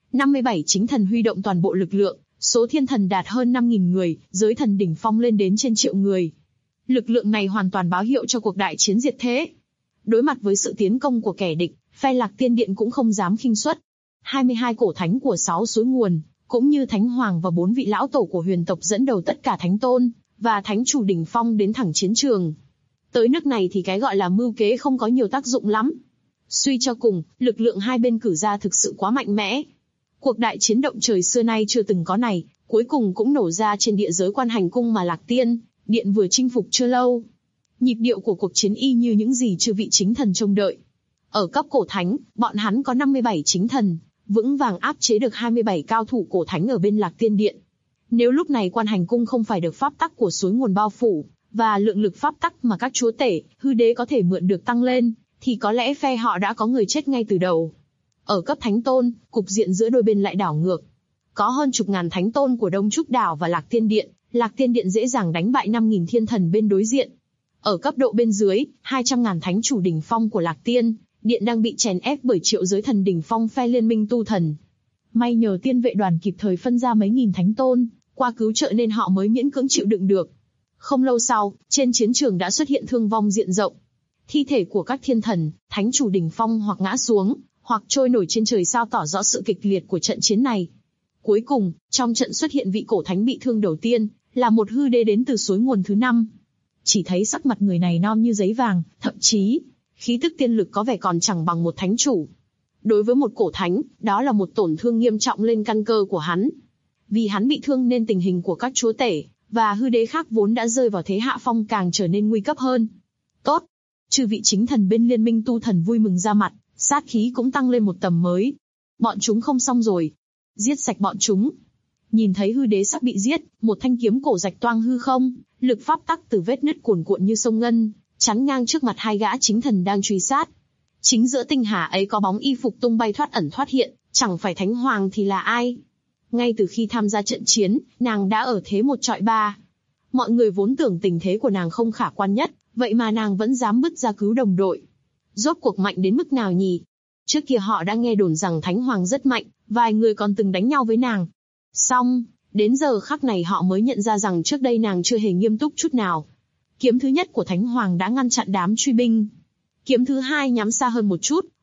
[SPEAKER 2] 57 chính thần huy động toàn bộ lực lượng, số thiên thần đạt hơn 5.000 người, giới thần đỉnh phong lên đến trên 1 triệu người. Lực lượng này hoàn toàn báo hiệu cho cuộc đại chiến diệt thế. Đối mặt với sự tiến công của kẻ địch, phe Lạc Tiên Điện cũng không dám khinh suất. 22 cổ thánh của 6 suối nguồn, cũng như Thánh Hoàng và 4 vị lão tổ của huyền tộc dẫn đầu tất cả thánh tôn và thánh chủ đỉnh phong đến thẳng chiến trường. Tới nước này thì cái gọi là mưu kế không có nhiều tác dụng lắm. Suy cho cùng, lực lượng hai bên cử ra thực sự quá mạnh mẽ. Cuộc đại chiến động trời xưa nay chưa từng có này, cuối cùng cũng nổ ra trên địa giới Quan Hành Cung mà Lạc Tiên Điện vừa chinh phục chưa lâu. Nhịp điệu của cuộc chiến y như những gì chư vị chính thần trông đợi. Ở cấp cổ thánh, bọn hắn có 57 chính thần, vững vàng áp chế được 27 cao thủ cổ thánh ở bên Lạc Tiên Điện. Nếu lúc này Quan Hành Cung không phải được pháp tắc của suối nguồn bao phủ, và lượng lực pháp tắc mà các chúa tể, hư đế có thể mượn được tăng lên, thì có lẽ phe họ đã có người chết ngay từ đầu. Ở cấp thánh tôn, cục diện giữa đôi bên lại đảo ngược. Có hơn chục ngàn thánh tôn của Đông Trúc Đảo và Lạc Tiên Điện dễ dàng đánh bại 5.000 thiên thần bên đối diện. Ở cấp độ bên dưới, 200.000 thánh chủ đỉnh phong của Lạc Tiên Điện đang bị chèn ép bởi triệu giới thần đỉnh phong phe liên minh tu thần. May nhờ tiên vệ đoàn kịp thời phân ra mấy nghìn thánh tôn, qua cứu trợ nên họ mới miễn cưỡng chịu đựng được. Không lâu sau, trên chiến trường đã xuất hiện thương vong diện rộng. Thi thể của các thiên thần, thánh chủ đỉnh phong hoặc ngã xuống, hoặc trôi nổi trên trời sao tỏ rõ sự kịch liệt của trận chiến này. Cuối cùng, trong trận xuất hiện vị cổ thánh bị thương đầu tiên, là một hư đế đến từ suối nguồn thứ 5. Chỉ thấy sắc mặt người này non như giấy vàng, thậm chí, khí tức tiên lực có vẻ còn chẳng bằng một thánh chủ. Đối với một cổ thánh, đó là một tổn thương nghiêm trọng lên căn cơ của hắn. Vì hắn bị thương nên tình hình của các chúa tể và hư đế khác vốn đã rơi vào thế hạ phong càng trở nên nguy cấp hơn. Tốt! Chư vị chính thần bên liên minh tu thần vui mừng ra mặt, sát khí cũng tăng lên một tầm mới. Bọn chúng không xong rồi. Giết sạch bọn chúng. Nhìn thấy hư đế sắp bị giết, một thanh kiếm cổ rạch toang hư không, lực pháp tắc từ vết nứt cuồn cuộn như sông ngân, chắn ngang trước mặt hai gã chính thần đang truy sát. Chính giữa tinh hà ấy có bóng y phục tung bay thoát ẩn thoát hiện, chẳng phải Thánh Hoàng thì là ai? Ngay từ khi tham gia trận chiến, nàng đã ở thế 1 chọi 3. Mọi người vốn tưởng tình thế của nàng không khả quan nhất, vậy mà nàng vẫn dám bứt ra cứu đồng đội. Rốt cuộc mạnh đến mức nào nhỉ? Trước kia họ đã nghe đồn rằng Thánh Hoàng rất mạnh, vài người còn từng đánh nhau với nàng. Xong, đến giờ khắc này họ mới nhận ra rằng trước đây nàng chưa hề nghiêm túc chút nào. Kiếm thứ nhất của Thánh Hoàng đã ngăn chặn đám truy binh. Kiếm thứ hai nhắm xa hơn một chút,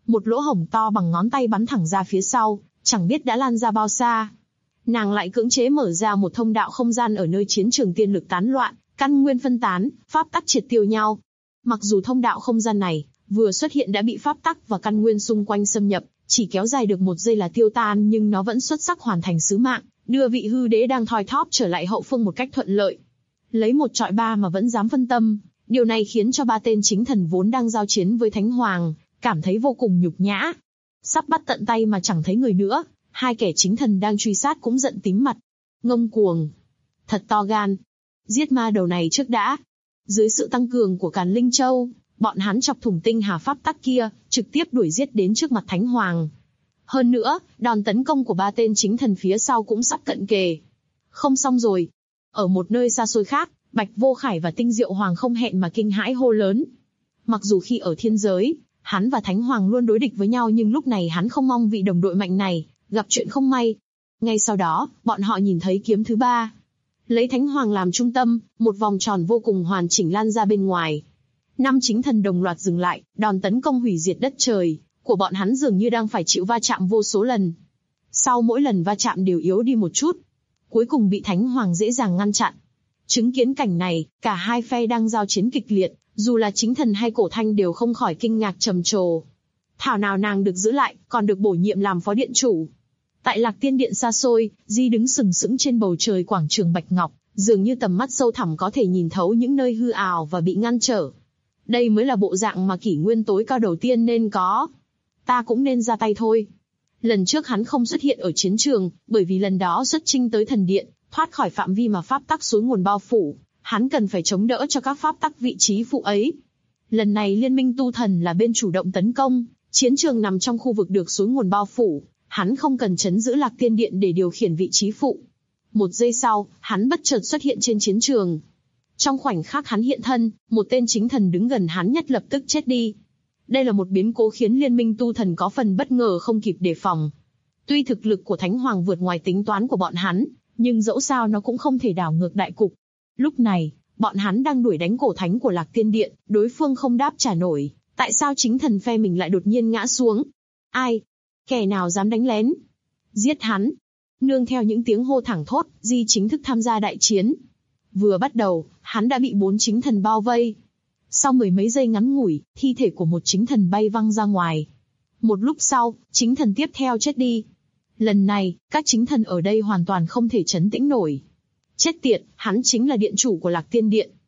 [SPEAKER 2] Một lỗ hổng to bằng ngón tay bắn thẳng ra phía sau, chẳng biết đã lan ra bao xa. Nàng lại cưỡng chế mở ra một thông đạo không gian ở nơi chiến trường tiên lực tán loạn, căn nguyên phân tán, pháp tắc triệt tiêu nhau. Mặc dù thông đạo không gian này vừa xuất hiện đã bị pháp tắc và căn nguyên xung quanh xâm nhập, chỉ kéo dài được 1 giây là tiêu tan, nhưng nó vẫn xuất sắc hoàn thành sứ mạng, đưa vị hư đế đang thoi thóp trở lại hậu phương một cách thuận lợi. Lấy 1 chọi 3 mà vẫn dám phân tâm, điều này khiến cho 3 tên chính thần vốn đang giao chiến với Thánh Hoàng cảm thấy vô cùng nhục nhã. Sắp bắt tận tay mà chẳng thấy người nữa, 2 kẻ chính thần đang truy sát cũng giận tím mặt. Ngông cuồng, thật to gan, giết ma đầu này trước đã. Dưới sự tăng cường của Càn Linh Châu, bọn hắn chọc thủng tinh hà pháp tắc kia, trực tiếp đuổi giết đến trước mặt Thánh Hoàng. Hơn nữa, đòn tấn công của 3 tên chính thần phía sau cũng sắp cận kề. Không xong rồi. Ở một nơi xa xôi khác, Bạch Vô Khải và Tinh Diệu Hoàng không hẹn mà kinh hãi hô lớn. Mặc dù khi ở thiên giới, hắn và Thánh Hoàng luôn đối địch với nhau, nhưng lúc này hắn không mong vị đồng đội mạnh này gặp chuyện không may. Ngay sau đó, bọn họ nhìn thấy kiếm thứ 3. Lấy Thánh Hoàng làm trung tâm, một vòng tròn vô cùng hoàn chỉnh lan ra bên ngoài. 5 chính thần đồng loạt dừng lại, đòn tấn công hủy diệt đất trời của bọn hắn dường như đang phải chịu va chạm vô số lần. Sau mỗi lần va chạm đều yếu đi một chút, cuối cùng bị Thánh Hoàng dễ dàng ngăn chặn. Chứng kiến cảnh này, cả 2 phe đang giao chiến kịch liệt, dù là chính thần hay Cổ Thanh đều không khỏi kinh ngạc trầm trồ. Thảo nào nàng được giữ lại, còn được bổ nhiệm làm phó điện chủ. Tại Lạc Tiên Điện xa xôi, Di đứng sừng sững trên bầu trời quảng trường Bạch Ngọc, dường như tầm mắt sâu thẳm có thể nhìn thấu những nơi hư ảo và bị ngăn trở. Đây mới là bộ dạng mà kỷ nguyên tối cao đầu tiên nên có. Ta cũng nên ra tay thôi. Lần trước hắn không xuất hiện ở chiến trường, bởi vì lần đó xuất chinh tới thần điện, thoát khỏi phạm vi mà pháp tắc suối nguồn bao phủ, hắn cần phải chống đỡ cho các pháp tắc vị trí phụ ấy. Lần này Liên minh tu thần là bên chủ động tấn công, chiến trường nằm trong khu vực được suối nguồn bao phủ, hắn không cần trấn giữ Lạc Tiên Điện để điều khiển vị trí phụ. 1 giây sau, hắn bất chợt xuất hiện trên chiến trường. Trong khoảnh khắc hắn hiện thân, một tên chính thần đứng gần hắn nhất lập tức chết đi. Đây là một biến cố khiến Liên minh tu thần có phần bất ngờ không kịp đề phòng. Tuy thực lực của Thánh Hoàng vượt ngoài tính toán của bọn hắn, nhưng dẫu sao nó cũng không thể đảo ngược đại cục. Lúc này, bọn hắn đang đuổi đánh cổ thánh của Lạc Tiên Điện, đối phương không đáp trả nổi. Tại sao chính thần phe mình lại đột nhiên ngã xuống? Ai? Kẻ nào dám đánh lén? Giết hắn! Nương theo những tiếng hô thẳng thốt, Di chính thức tham gia đại chiến. Vừa bắt đầu, hắn đã bị 4 chính thần bao vây. Sau 10 mấy giây ngắn ngủi, thi thể của một chính thần bay văng ra ngoài. Một lúc sau, chính thần tiếp theo chết đi. Lần này, các chính thần ở đây hoàn toàn không thể trấn tĩnh nổi. Chết tiệt, hắn chính là điện chủ của Lạc Tiên Điện.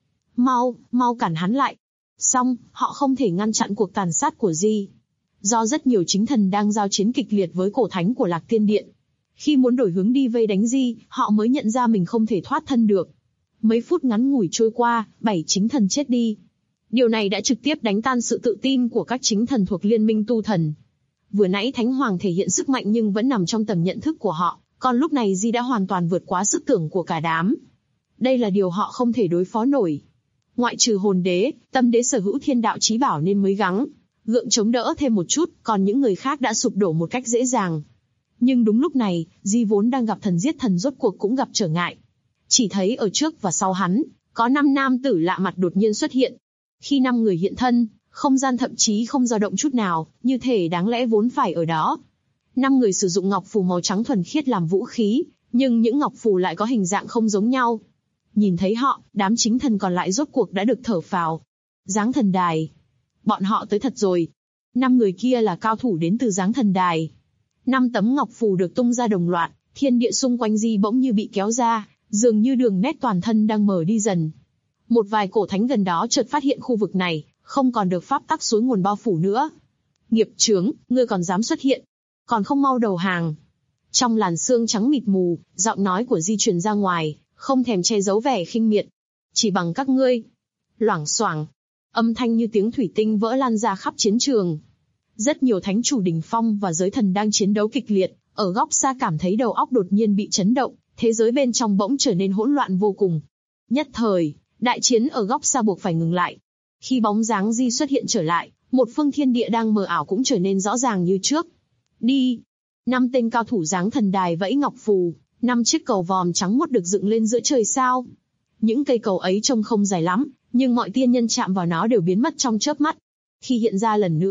[SPEAKER 2] Mau cản hắn lại. Xong, họ không thể ngăn chặn cuộc tàn sát của Di. Do rất nhiều chính thần đang giao chiến kịch liệt với cổ thánh của Lạc Tiên Điện. Khi muốn đổi hướng đi vây đánh Di, họ mới nhận ra mình không thể thoát thân được. Mấy phút ngắn ngủi trôi qua, 7 chính thần chết đi. Điều này đã trực tiếp đánh tan sự tự tin của các chính thần thuộc Liên minh tu thần. Vừa nãy Thánh Hoàng thể hiện sức mạnh nhưng vẫn nằm trong tầm nhận thức của họ, còn lúc này Di đã hoàn toàn vượt quá sức tưởng của cả đám. Đây là điều họ không thể đối phó nổi. Ngoại trừ hồn đế, tâm đế sở hữu thiên đạo chí bảo nên mới gượng chống đỡ thêm một chút, còn những người khác đã sụp đổ một cách dễ dàng. Nhưng đúng lúc này, Di vốn đang gặp thần giết thần rốt cuộc cũng gặp trở ngại. Chỉ thấy ở trước và sau hắn, có 5 nam tử lạ mặt đột nhiên xuất hiện. Khi 5 người hiện thân, không gian thậm chí không dao động chút nào, như thể đáng lẽ vốn phải ở đó. 5 người sử dụng ngọc phù màu trắng thuần khiết làm vũ khí, nhưng những ngọc phù lại có hình dạng không giống nhau. Nhìn thấy họ, đám chính thần còn lại rốt cuộc đã được thở phào. Giáng thần đài. Bọn họ tới thật rồi. 5 người kia là cao thủ đến từ Giáng thần đài. 5 tấm ngọc phù được tung ra đồng loạt, thiên địa xung quanh Di bỗng như bị kéo ra, dường như đường nét toàn thân đang mở đi dần. Một vài cổ thánh gần đó chợt phát hiện khu vực này không còn được pháp tắc suối nguồn bao phủ nữa. Nghiệp chướng, ngươi còn dám xuất hiện? Còn không mau đầu hàng? Trong làn sương trắng mịt mù, giọng nói của Di truyền ra ngoài, không thèm che giấu vẻ khinh miệt. Chỉ bằng các ngươi. Loảng xoảng, âm thanh như tiếng thủy tinh vỡ lan ra khắp chiến trường. Rất nhiều thánh chủ đỉnh phong và giới thần đang chiến đấu kịch liệt, ở góc xa cảm thấy đầu óc đột nhiên bị chấn động, thế giới bên trong bỗng trở nên hỗn loạn vô cùng. Nhất thời, đại chiến ở góc xa buộc phải ngừng lại. Khi bóng dáng Di xuất hiện trở lại, một phương thiên địa đang mờ ảo cũng trở nên rõ ràng như trước. Đi! 5 tên cao thủ Giáng thần đài vẫy ngọc phù, 5 chiếc cầu vòm trắng muốt được dựng lên giữa trời sao. Những cây cầu ấy trông không dài lắm, nhưng mọi tiên nhân chạm vào nó đều biến mất trong chớp mắt. Khi hiện ra lần nữa,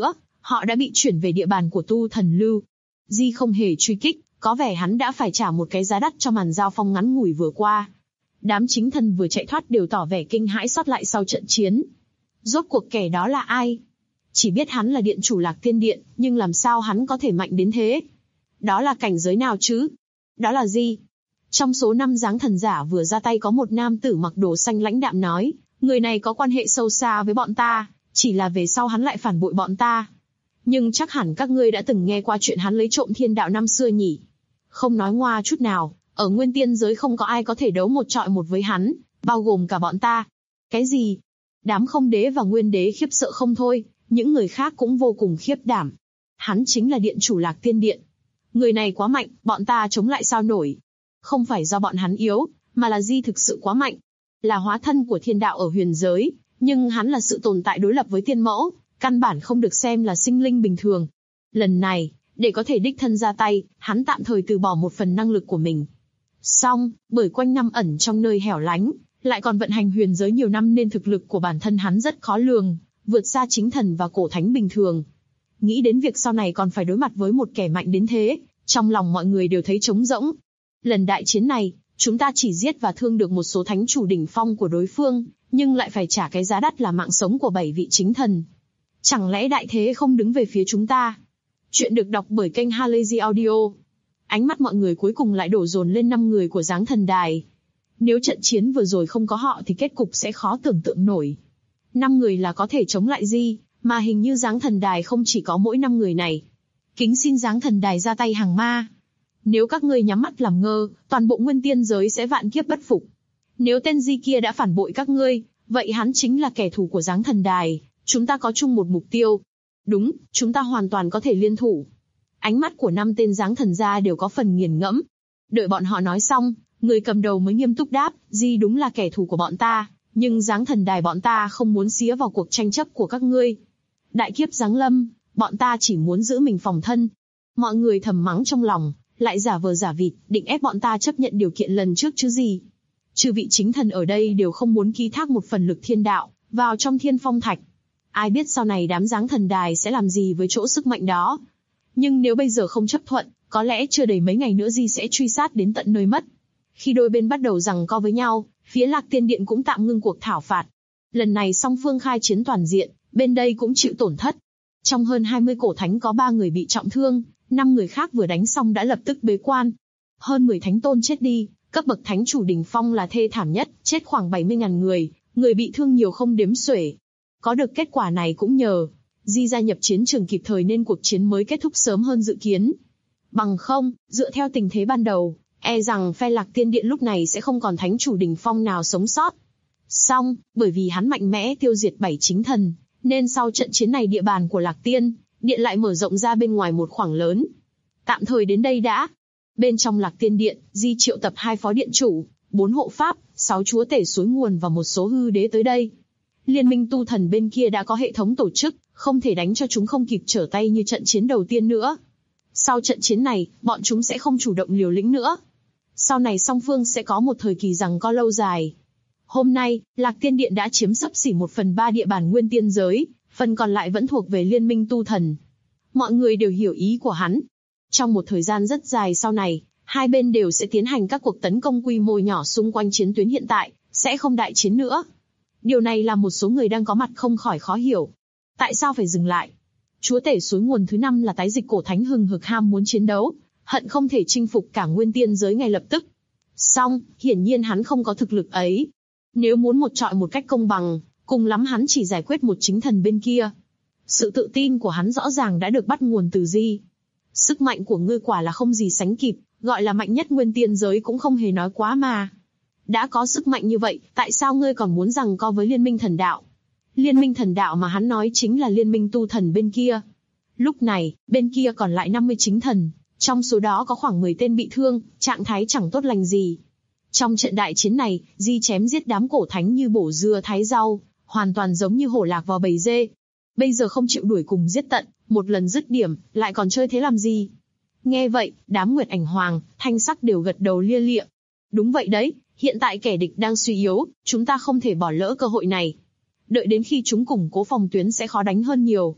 [SPEAKER 2] Họ đã bị chuyển về địa bàn của Tu Thần Lưu. Di không hề truy kích, có vẻ hắn đã phải trả một cái giá đắt cho màn giao phong ngắn ngủi vừa qua. Đám chính thần vừa chạy thoát đều tỏ vẻ kinh hãi sót lại sau trận chiến. Rốt cuộc kẻ đó là ai? Chỉ biết hắn là điện chủ Lạc Tiên Điện, nhưng làm sao hắn có thể mạnh đến thế? Đó là cảnh giới nào chứ? Đó là gì? Trong số 5 dáng thần giả vừa ra tay có một nam tử mặc đồ xanh lãnh đạm nói, người này có quan hệ sâu xa với bọn ta, chỉ là về sau hắn lại phản bội bọn ta. Nhưng chắc hẳn các ngươi đã từng nghe qua chuyện hắn lấy trộm thiên đạo năm xưa nhỉ? Không nói ngoa chút nào, ở nguyên tiên giới không có ai có thể đấu một trọi một với hắn, bao gồm cả bọn ta. Cái gì? Đám không đế và nguyên đế khiếp sợ không thôi, những người khác cũng vô cùng khiếp đảm. Hắn chính là điện chủ Lạc Tiên Điện. Người này quá mạnh, bọn ta chống lại sao nổi. Không phải do bọn hắn yếu, mà là Di thực sự quá mạnh. Là hóa thân của thiên đạo ở huyền giới, nhưng hắn là sự tồn tại đối lập với tiên mẫu, căn bản không được xem là sinh linh bình thường. Lần này, để có thể đích thân ra tay, hắn tạm thời từ bỏ một phần năng lực của mình. Song, bởi quanh năm ẩn trong nơi hẻo lánh, lại còn vận hành huyền giới nhiều năm nên thực lực của bản thân hắn rất khó lường, vượt xa chính thần và cổ thánh bình thường. Nghĩ đến việc sau này còn phải đối mặt với một kẻ mạnh đến thế, trong lòng mọi người đều thấy trống rỗng. Lần đại chiến này, chúng ta chỉ giết và thương được một số thánh chủ đỉnh phong của đối phương, nhưng lại phải trả cái giá đắt là mạng sống của 7 vị chính thần. Chẳng lẽ đại thế không đứng về phía chúng ta? Chuyện được đọc bởi kênh Halazy Audio. Ánh mắt mọi người cuối cùng lại đổ dồn lên 5 người của dáng thần đài. Nếu trận chiến vừa rồi không có họ thì kết cục sẽ khó tưởng tượng nổi. 5 người là có thể chống lại Di, mà hình như dáng thần đài không chỉ có mỗi 5 người này. Kính xin dáng thần đài ra tay hàng ma. Nếu các ngươi nhắm mắt làm ngơ, toàn bộ nguyên tiên giới sẽ vạn kiếp bất phục. Nếu tên Di kia đã phản bội các ngươi, vậy hắn chính là kẻ thù của dáng thần đài. Chúng ta có chung một mục tiêu. Đúng, chúng ta hoàn toàn có thể liên thủ. Ánh mắt của 5 tên dáng thần gia đều có phần nghiền ngẫm. Đợi bọn họ nói xong, người cầm đầu mới nghiêm túc đáp, Di đúng là kẻ thù của bọn ta, nhưng dáng thần đài bọn ta không muốn xía vào cuộc tranh chấp của các ngươi. Đại kiếp giáng lâm, bọn ta chỉ muốn giữ mình phòng thân. Mọi người thầm mắng trong lòng, lại giả vờ giả vịt, định ép bọn ta chấp nhận điều kiện lần trước chứ gì. Chư vị chính thần ở đây đều không muốn ký thác một phần lực thiên đạo vào trong thiên phong thạch. Ai biết sau này đám dáng thần đài sẽ làm gì với chỗ sức mạnh đó. Nhưng nếu bây giờ không chấp thuận, có lẽ chưa đầy mấy ngày nữa Di sẽ truy sát đến tận nơi mất. Khi đôi bên bắt đầu giằng co với nhau, phía Lạc Tiên Điện cũng tạm ngưng cuộc thảo phạt. Lần này song phương khai chiến toàn diện, bên đây cũng chịu tổn thất. Trong hơn 20 cổ thánh có 3 người bị trọng thương, 5 người khác vừa đánh xong đã lập tức bế quan. Hơn 10 thánh tôn chết đi, cấp bậc thánh chủ đỉnh phong là thê thảm nhất, chết khoảng 70.000 người, người bị thương nhiều không đếm xuể. Có được kết quả này cũng nhờ Di gia nhập chiến trường kịp thời nên cuộc chiến mới kết thúc sớm hơn dự kiến. Bằng không, dựa theo tình thế ban đầu, e rằng phe Lạc Tiên Điện lúc này sẽ không còn thánh chủ đỉnh phong nào sống sót. Song, bởi vì hắn mạnh mẽ tiêu diệt 7 chính thần, nên sau trận chiến này địa bàn của Lạc Tiên Điện lại mở rộng ra bên ngoài một khoảng lớn. Tạm thời đến đây đã. Bên trong Lạc Tiên Điện, Di triệu tập 2 phó điện chủ, 4 hộ pháp, 6 chúa tể suối nguồn và một số hư đế tới đây. Liên minh tu thần bên kia đã có hệ thống tổ chức, không thể đánh cho chúng không kịp trở tay như trận chiến đầu tiên nữa. Sau trận chiến này, bọn chúng sẽ không chủ động liều lĩnh nữa. Sau này song phương sẽ có một thời kỳ giằng co lâu dài. Hôm nay, Lạc Tiên Điện đã chiếm xấp xỉ 1/3 địa bàn nguyên tiên giới, phần còn lại vẫn thuộc về liên minh tu thần. Mọi người đều hiểu ý của hắn. Trong một thời gian rất dài sau này, hai bên đều sẽ tiến hành các cuộc tấn công quy mô nhỏ xung quanh chiến tuyến hiện tại, sẽ không đại chiến nữa. Điều này làm một số người đang có mặt không khỏi khó hiểu. Tại sao phải dừng lại? Chúa tể suối nguồn thứ 5 là tái dịch cổ thánh hừng hực ham muốn chiến đấu, hận không thể chinh phục cả nguyên tiên giới ngay lập tức. Song, hiển nhiên hắn không có thực lực ấy. Nếu muốn một trọi một cách công bằng, cùng lắm hắn chỉ giải quyết một chính thần bên kia. Sự tự tin của hắn rõ ràng đã được bắt nguồn từ Di. Sức mạnh của ngươi quả là không gì sánh kịp, gọi là mạnh nhất nguyên tiên giới cũng không hề nói quá mà. Đã có sức mạnh như vậy, tại sao ngươi còn muốn giằng co với liên minh thần đạo? Liên minh thần đạo mà hắn nói chính là liên minh tu thần bên kia. Lúc này, bên kia còn lại 50 chính thần, trong số đó có khoảng 10 tên bị thương, trạng thái chẳng tốt lành gì. Trong trận đại chiến này, Di chém giết đám cổ thánh như bổ dưa thái rau, hoàn toàn giống như hổ lạc vào bầy dê. Bây giờ không chịu đuổi cùng giết tận, một lần dứt điểm, lại còn chơi thế làm gì? Nghe vậy, đám Nguyệt Ảnh Hoàng, Thanh Sắc đều gật đầu lia lịa. Đúng vậy đấy, hiện tại kẻ địch đang suy yếu, chúng ta không thể bỏ lỡ cơ hội này. Đợi đến khi chúng củng cố phòng tuyến sẽ khó đánh hơn nhiều.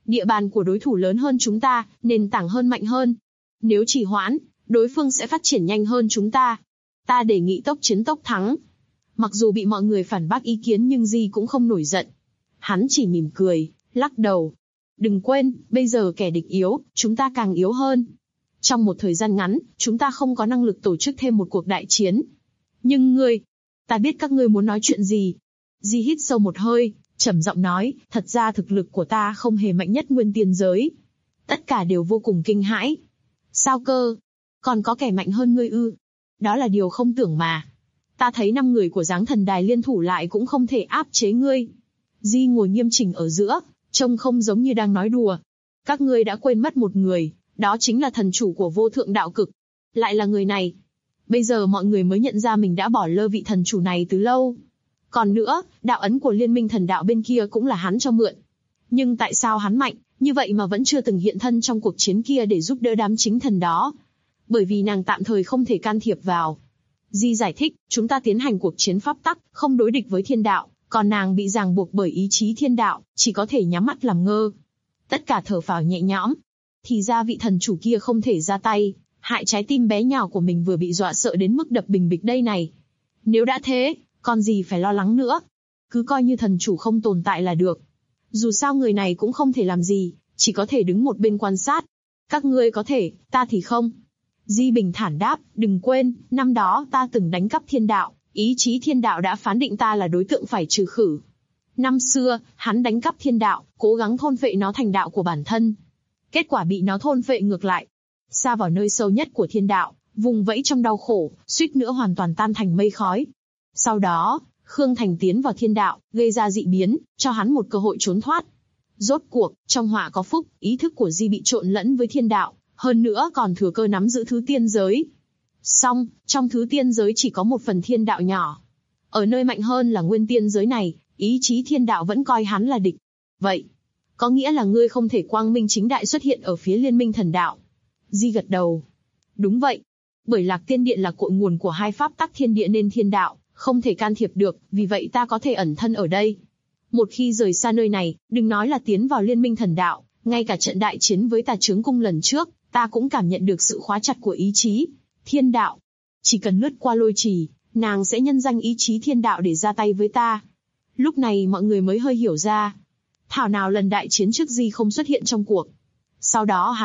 [SPEAKER 2] Địa bàn của đối thủ lớn hơn chúng ta, nền tảng hơn mạnh hơn. Nếu trì hoãn, đối phương sẽ phát triển nhanh hơn chúng ta. Ta đề nghị tốc chiến tốc thắng. Mặc dù bị mọi người phản bác ý kiến nhưng Di cũng không nổi giận. Hắn chỉ mỉm cười, lắc đầu. Đừng quên, bây giờ kẻ địch yếu, chúng ta càng yếu hơn. Trong một thời gian ngắn, chúng ta không có năng lực tổ chức thêm một cuộc đại chiến. Nhưng ta biết các ngươi muốn nói chuyện gì. Di hít sâu một hơi, trầm giọng nói, thật ra thực lực của ta không hề mạnh nhất nguyên tiên giới. Tất cả đều vô cùng kinh hãi. Sao cơ? Còn có kẻ mạnh hơn ngươi ư? Đó là điều không tưởng mà. Ta thấy 5 người của Giáng Thần Đài liên thủ lại cũng không thể áp chế ngươi. Di ngồi nghiêm chỉnh ở giữa, trông không giống như đang nói đùa. Các ngươi đã quên mất một người, đó chính là thần chủ của vô thượng đạo cực. Lại là người này. Bây giờ mọi người mới nhận ra mình đã bỏ lơ vị thần chủ này từ lâu. Còn nữa, đạo ấn của liên minh thần đạo bên kia cũng là hắn cho mượn. Nhưng tại sao hắn mạnh, như vậy mà vẫn chưa từng hiện thân trong cuộc chiến kia để giúp đỡ đám chính thần đó? Bởi vì nàng tạm thời không thể can thiệp vào. Di giải thích, chúng ta tiến hành cuộc chiến pháp tắc, không đối địch với thiên đạo, còn nàng bị ràng buộc bởi ý chí thiên đạo, chỉ có thể nhắm mắt làm ngơ. Tất cả thở phào nhẹ nhõm. Thì ra vị thần chủ kia không thể ra tay, hại trái tim bé nhỏ của mình vừa bị dọa sợ đến mức đập bình bịch đây này. Nếu đã thế, còn gì phải lo lắng nữa. Cứ coi như thần chủ không tồn tại là được. Dù sao người này cũng không thể làm gì, chỉ có thể đứng một bên quan sát. Các ngươi có thể, ta thì không. Di bình thản đáp, đừng quên, năm đó ta từng đánh cắp thiên đạo, ý chí thiên đạo đã phán định ta là đối tượng phải trừ khử. Năm xưa, hắn đánh cắp thiên đạo, cố gắng thôn phệ nó thành đạo của bản thân. Kết quả bị nó thôn phệ ngược lại. Xa vào nơi sâu nhất của thiên đạo, vùng vẫy trong đau khổ, suýt nữa hoàn toàn tan thành mây khói. Sau đó, Khương Thành tiến vào thiên đạo, gây ra dị biến, cho hắn một cơ hội trốn thoát. Rốt cuộc, trong họa có phúc, ý thức của Di bị trộn lẫn với thiên đạo, hơn nữa còn thừa cơ nắm giữ thứ tiên giới. Song, trong thứ tiên giới chỉ có một phần thiên đạo nhỏ. Ở nơi mạnh hơn là nguyên tiên giới này, ý chí thiên đạo vẫn coi hắn là địch. Vậy, có nghĩa là ngươi không thể quang minh chính đại xuất hiện ở phía liên minh thần đạo. Di gật đầu. Đúng vậy. Bởi Lạc Tiên Điện là cội nguồn của hai pháp tắc thiên địa nên thiên đạo không thể can thiệp được, vì vậy ta có thể ẩn thân ở đây. Một khi rời xa nơi này, đừng nói là tiến vào liên minh thần đạo, ngay cả trận đại chiến với Tà Chướng Cung lần trước, ta cũng cảm nhận được sự khóa chặt của ý chí thiên đạo. Chỉ cần lướt qua lôi trì, nàng sẽ nhân danh ý chí thiên đạo để ra tay với ta. Lúc này mọi người mới hơi hiểu ra. Thảo nào lần đại chiến trước Di không xuất hiện trong cuộc. Sau đó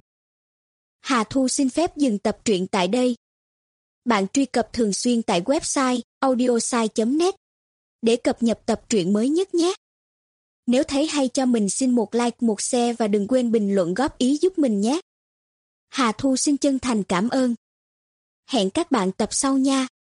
[SPEAKER 3] Hà Thu xin phép dừng tập truyện tại đây. Bạn truy cập thường xuyên tại website audiosai.net để cập nhật tập truyện mới nhất nhé. Nếu thấy hay cho mình xin một like, một share và đừng quên bình luận góp ý giúp mình nhé. Hà Thu xin chân thành cảm ơn. Hẹn các bạn tập sau nha.